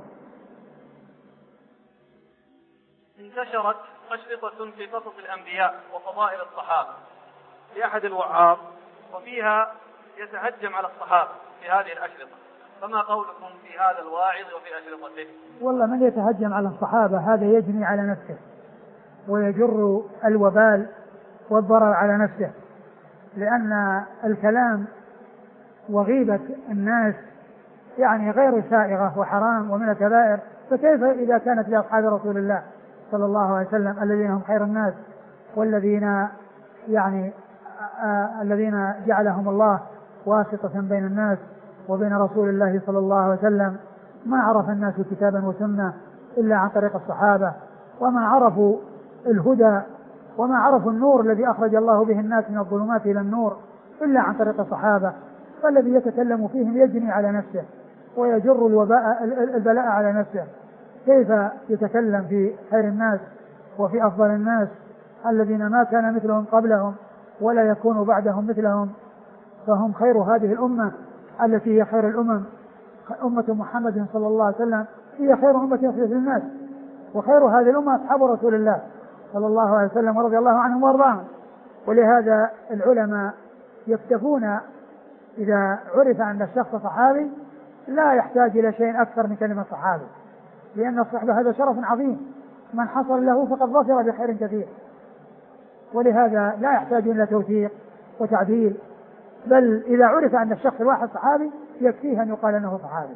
انتشرت أشرطة في قصص الأنبياء وفضائل الصحابة لأحد الوعاظ، وفيها يتهجم على الصحابة في هذه الأشرطة، فما قولكم في هذا الواعظ وفي أشرطته؟ والله من يتهجم على الصحابة هذا يجني على نفسه ويجر الوبال والضرر على نفسه، لأن الكلام وغيبة الناس يعني غير سائغة وحرام ومن الكبائر، فكيف إذا كانت لأصحاب رسول الله صلى الله عليه وسلم الذين هم خير الناس والذين يعني آه الذين جعلهم الله واسطة بين الناس وبين رسول الله صلى الله عليه وسلم. ما عرف الناس كتابا وسنة إلا عن طريق الصحابة، وما عرفوا الهدى وما عرفوا النور الذي أخرج الله به الناس من الظلمات إلى النور إلا عن طريق الصحابة، فالذي يتكلم فيهم يجني على نفسه ويجر الوباء البلاء على نفسه. كيف يتكلم في خير الناس وفي أفضل الناس الذين ما كان مثلهم قبلهم ولا يكون بعدهم مثلهم، فهم خير هذه الأمة التي هي خير الأمم، أمة محمد صلى الله عليه وسلم هي خير أمة أخرجت للناس، وخير هذه الأمة أصحاب رسول الله صلى الله عليه وسلم ورضي الله عنهم وارضاهم. ولهذا العلماء يكتفون إذا عرف أن الشخص صحابي لا يحتاج إلى شيء أكثر من كلمة صحابي، لأن الصحبة هذا شرف عظيم من حصل له فقد ظفر بخير كثير، ولهذا لا يحتاج إلى توثيق وتعديل، بل إذا عرف أن الشخص الواحد صحابي يكفيه أن يقال أنه صحابي.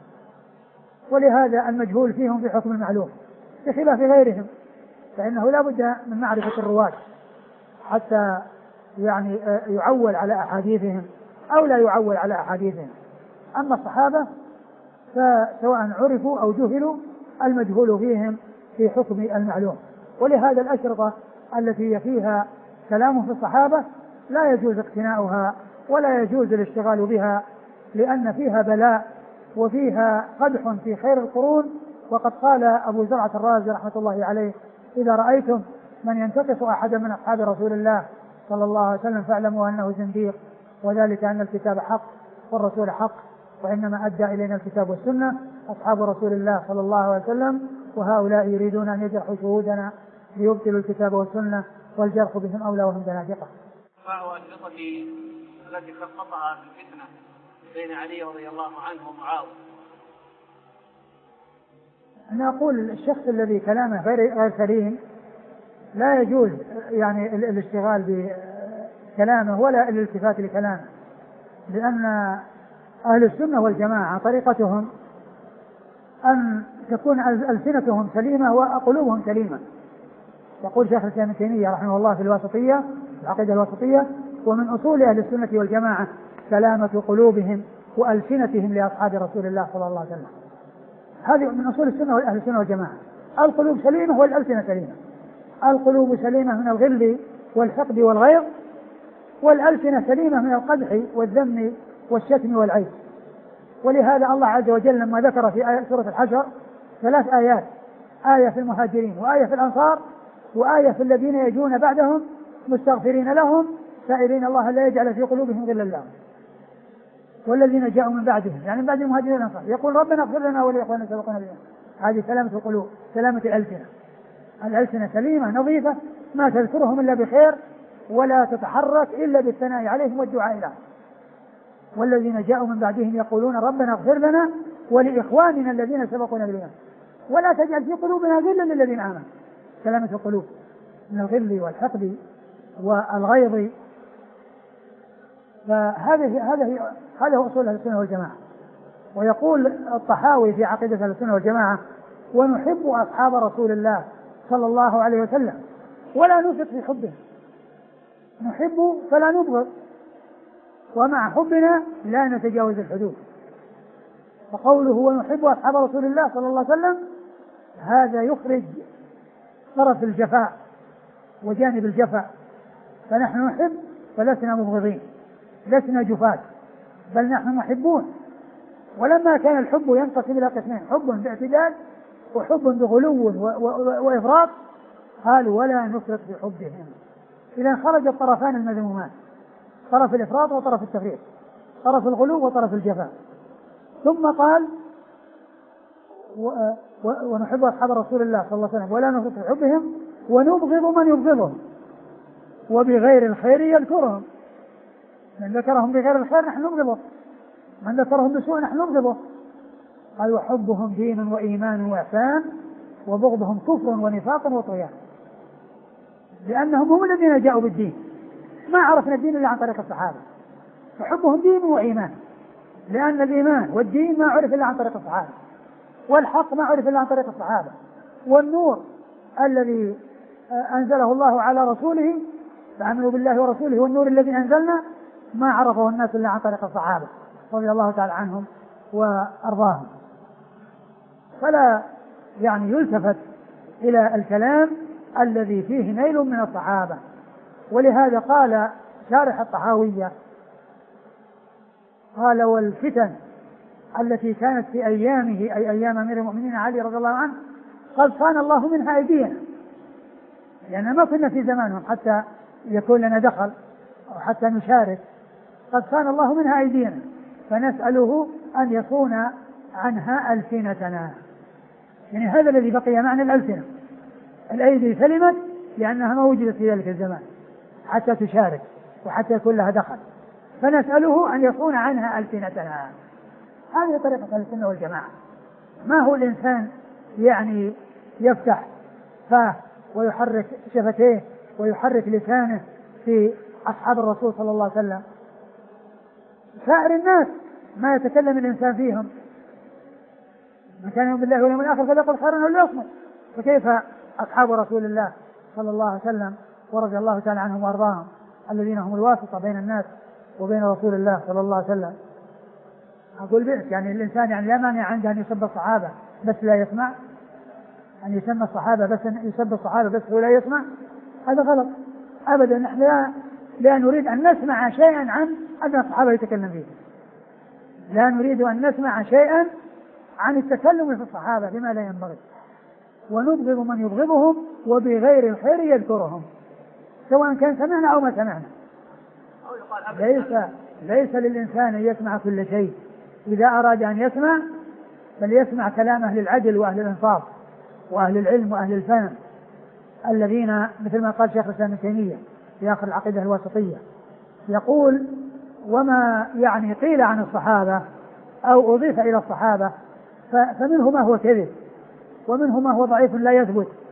ولهذا المجهول فيهم في حكم المعلوم بخلاف غيرهم، فإنه لا بد من معرفة الرواة حتى يعني يعول على أحاديثهم أو لا يعول على أحاديثهم. أما الصحابة فسواء عرفوا أو جهلوا المجهول فيهم في حكم المعلوم. ولهذا الأشرطة التي فيها كلام في الصحابة لا يجوز اقتناؤها ولا يجوز الاشتغال بها، لأن فيها بلاء وفيها قدح في خير القرون. وقد قال أبو زرعة الرازي رحمة الله عليه: إذا رأيتم من ينتقص أحدا من أصحاب رسول الله صلى الله عليه وسلم فاعلموا أنه زنديق، وذلك أن الكتاب حق والرسول حق، وإنما أدى إلينا الكتاب والسنة، أصحاب رسول الله صلى الله عليه وسلم، وهؤلاء يريدون أن يجرحوا شهودنا ليبطلوا الكتاب والسنة، والجرح بهم أولى وهم زنادقة. أنواع الأنشطة التي خصصها في الفتنة بين علي رضي الله عنه ومعاوية. أنا أقول الشخص الذي كلامه غير سليم لا يجوز يعني الاشتغال بكلامه ولا الالتفات لكلامه، لأن أهل السنة والجماعة طريقتهم أن تكون ألسنتهم سليمة وقلوبهم سليمة. يقول شيخ الإسلام ابن تيمية رحمه الله في الواسطية العقيدة الواسطية: ومن أصول أهل السنة والجماعة سلامة قلوبهم وألسنتهم لأصحاب رسول الله صلى الله عليه وسلم. هذه من أصول السنة وأهل السنة والجماعة، القلوب سليمة والألسنة سليمة. القلوب سليمة من الغل والحقد والغيظ، والألسنة سليمة من القدح والذم والشتم والعيب. ولهذا الله عز وجل لما ذكر في آية سورة الحشر ثلاث آيات: آية في المهاجرين، وآية في الأنصار، وآية في الذين يجون بعدهم مستغفرين لهم سائلين الله لا يجعل في قلوبهم غلا لهم والذين جاءوا من بعدهم، يعني من بعد المهاجرين والأنصار، يقول ربنا اغفر لنا ولإخواننا سبقونا بالإيمان. هذه سلامة القلوب، سلامة الألسنة. الألسنة سليمة نظيفة ما تذكرهم إلا بخير ولا تتحرك إلا بالثناء عليهم والدعاء لهم. والذين جاءوا من بعدهم يقولون ربنا اغفر لنا ولإخواننا الذين سبقونا بالإيمان ولا تجعل في قلوبنا غلا للذين آمنوا. سلامة القلوب من الغل والحقد والغيظ. فهذه هذه هذا هو أصول أهل السنة والجماعة. ويقول الطحاوي في عقيدة أهل السنة والجماعة: ونحب أصحاب رسول الله صلى الله عليه وسلم ولا نثق في حبهم. نحب فلا نبغض، ومع حبنا لا نتجاوز الحدود. فقوله ونحب أصحاب رسول الله صلى الله عليه وسلم هذا يخرج طرف الجفاء وجانب الجفاء، فنحن نحب فلسنا مبغضين، لسنا جفاة، بل نحن محبون. ولما كان الحب ينقسم إلى قسمين: حب باعتدال وحب بغلو وإفراط، قالوا ولا نفرط في حبهم. إذا خرج الطرفان المذمومان، طرف الإفراط وطرف التفريط، طرف الغلو وطرف الجفاء. ثم قال ونحب أصحاب رسول الله صلى الله عليه وسلم ولا نفرط في حبهم ونبغض من يبغضهم وبغير الخير يذكرهم. من ذكرهم بغير الخير نحن نبغضه، من ذكرهم بسوء نحن نبغضه. قال وحبهم دين وإيمان وإحسان وبغضهم كفر ونفاق وطغيان، لأنهم هم الذين جاءوا بالدين، ما عرفنا الدين إلا عن طريق الصحابة. فحبهم دين وإيمان، لأن الإيمان والدين ما عرف إلا عن طريق الصحابة، والحق ما عرف إلا عن طريق الصحابة، والنور الذي أنزله الله على رسوله فآمنوا بالله ورسوله والنور الذي أنزلنا ما عرفه الناس إلا عن طريق الصحابة رضي الله تعالى عنهم وأرضاهم. فلا يعني يلتفت إلى الكلام الذي فيه نيل من الصحابة. ولهذا قال شارح الطحاوية قال والفتن التي كانت في أيامه أي أيام أمير المؤمنين علي رضي الله عنه قد صان الله منها أيدينا، لأننا ما كنا في زمانهم حتى يكون لنا دخل أو حتى نشارك. قد صان الله منها أيدينا فنسأله أن يصون عنها ألسنتنا. يعني هذا الذي بقي معنى الألسنة، الأيدي سلمت لأنها ما وجدت في ذلك الزمان حتى تشارك وحتى يكون لها دخل، فنسأله أن يصون عنها ألسنتنا. هذه طريقة أهل السنة والجماعة. ما هو الإنسان يعني يفتح فاه ويحرك شفتيه ويحرك لسانه في أصحاب الرسول صلى الله عليه وسلم. سائر الناس ما يتكلم الإنسان فيهم، من كان يؤمن بالله واليوم الآخر فليقل خيرا أو ليصمت. فكيف أصحاب رسول الله صلى الله عليه وسلم ورضي الله تعالى عنهم وأرضاهم الذين هم الواسطة بين الناس وبين رسول الله صلى الله عليه وسلم. أقول بئس، يعني الإنسان يعني لا مانع عنده أن يسب الصحابة بس لا يسمع، أن يسمى الصحابة بس يسب الصحابة بس هو لا يسمع، هذا غلط أبدا. نحن لا, لا نريد أن نسمع شيئا عن أن الصحابة يتكلم فيه، لا نريد أن نسمع شيئا عن التكلم في الصحابة بما لا ينبغي. ونبغض من يبغضهم وبغير الخير يذكرهم، سواء كان سمعنا أو ما سمعنا. ليس, ليس للإنسان أن يسمع كل شيء، إذا أراد أن يسمع بل يسمع كلام أهل العدل وأهل الإنصاف وأهل العلم وأهل الفهم الذين مثل ما قال شيخ الإسلام ابن تيمية في آخر العقيدة الواسطية، يقول وما يعني قيل عن الصحابة أو أضيف إلى الصحابة فمنه ما هو كذب ومنه ما هو ضعيف لا يثبت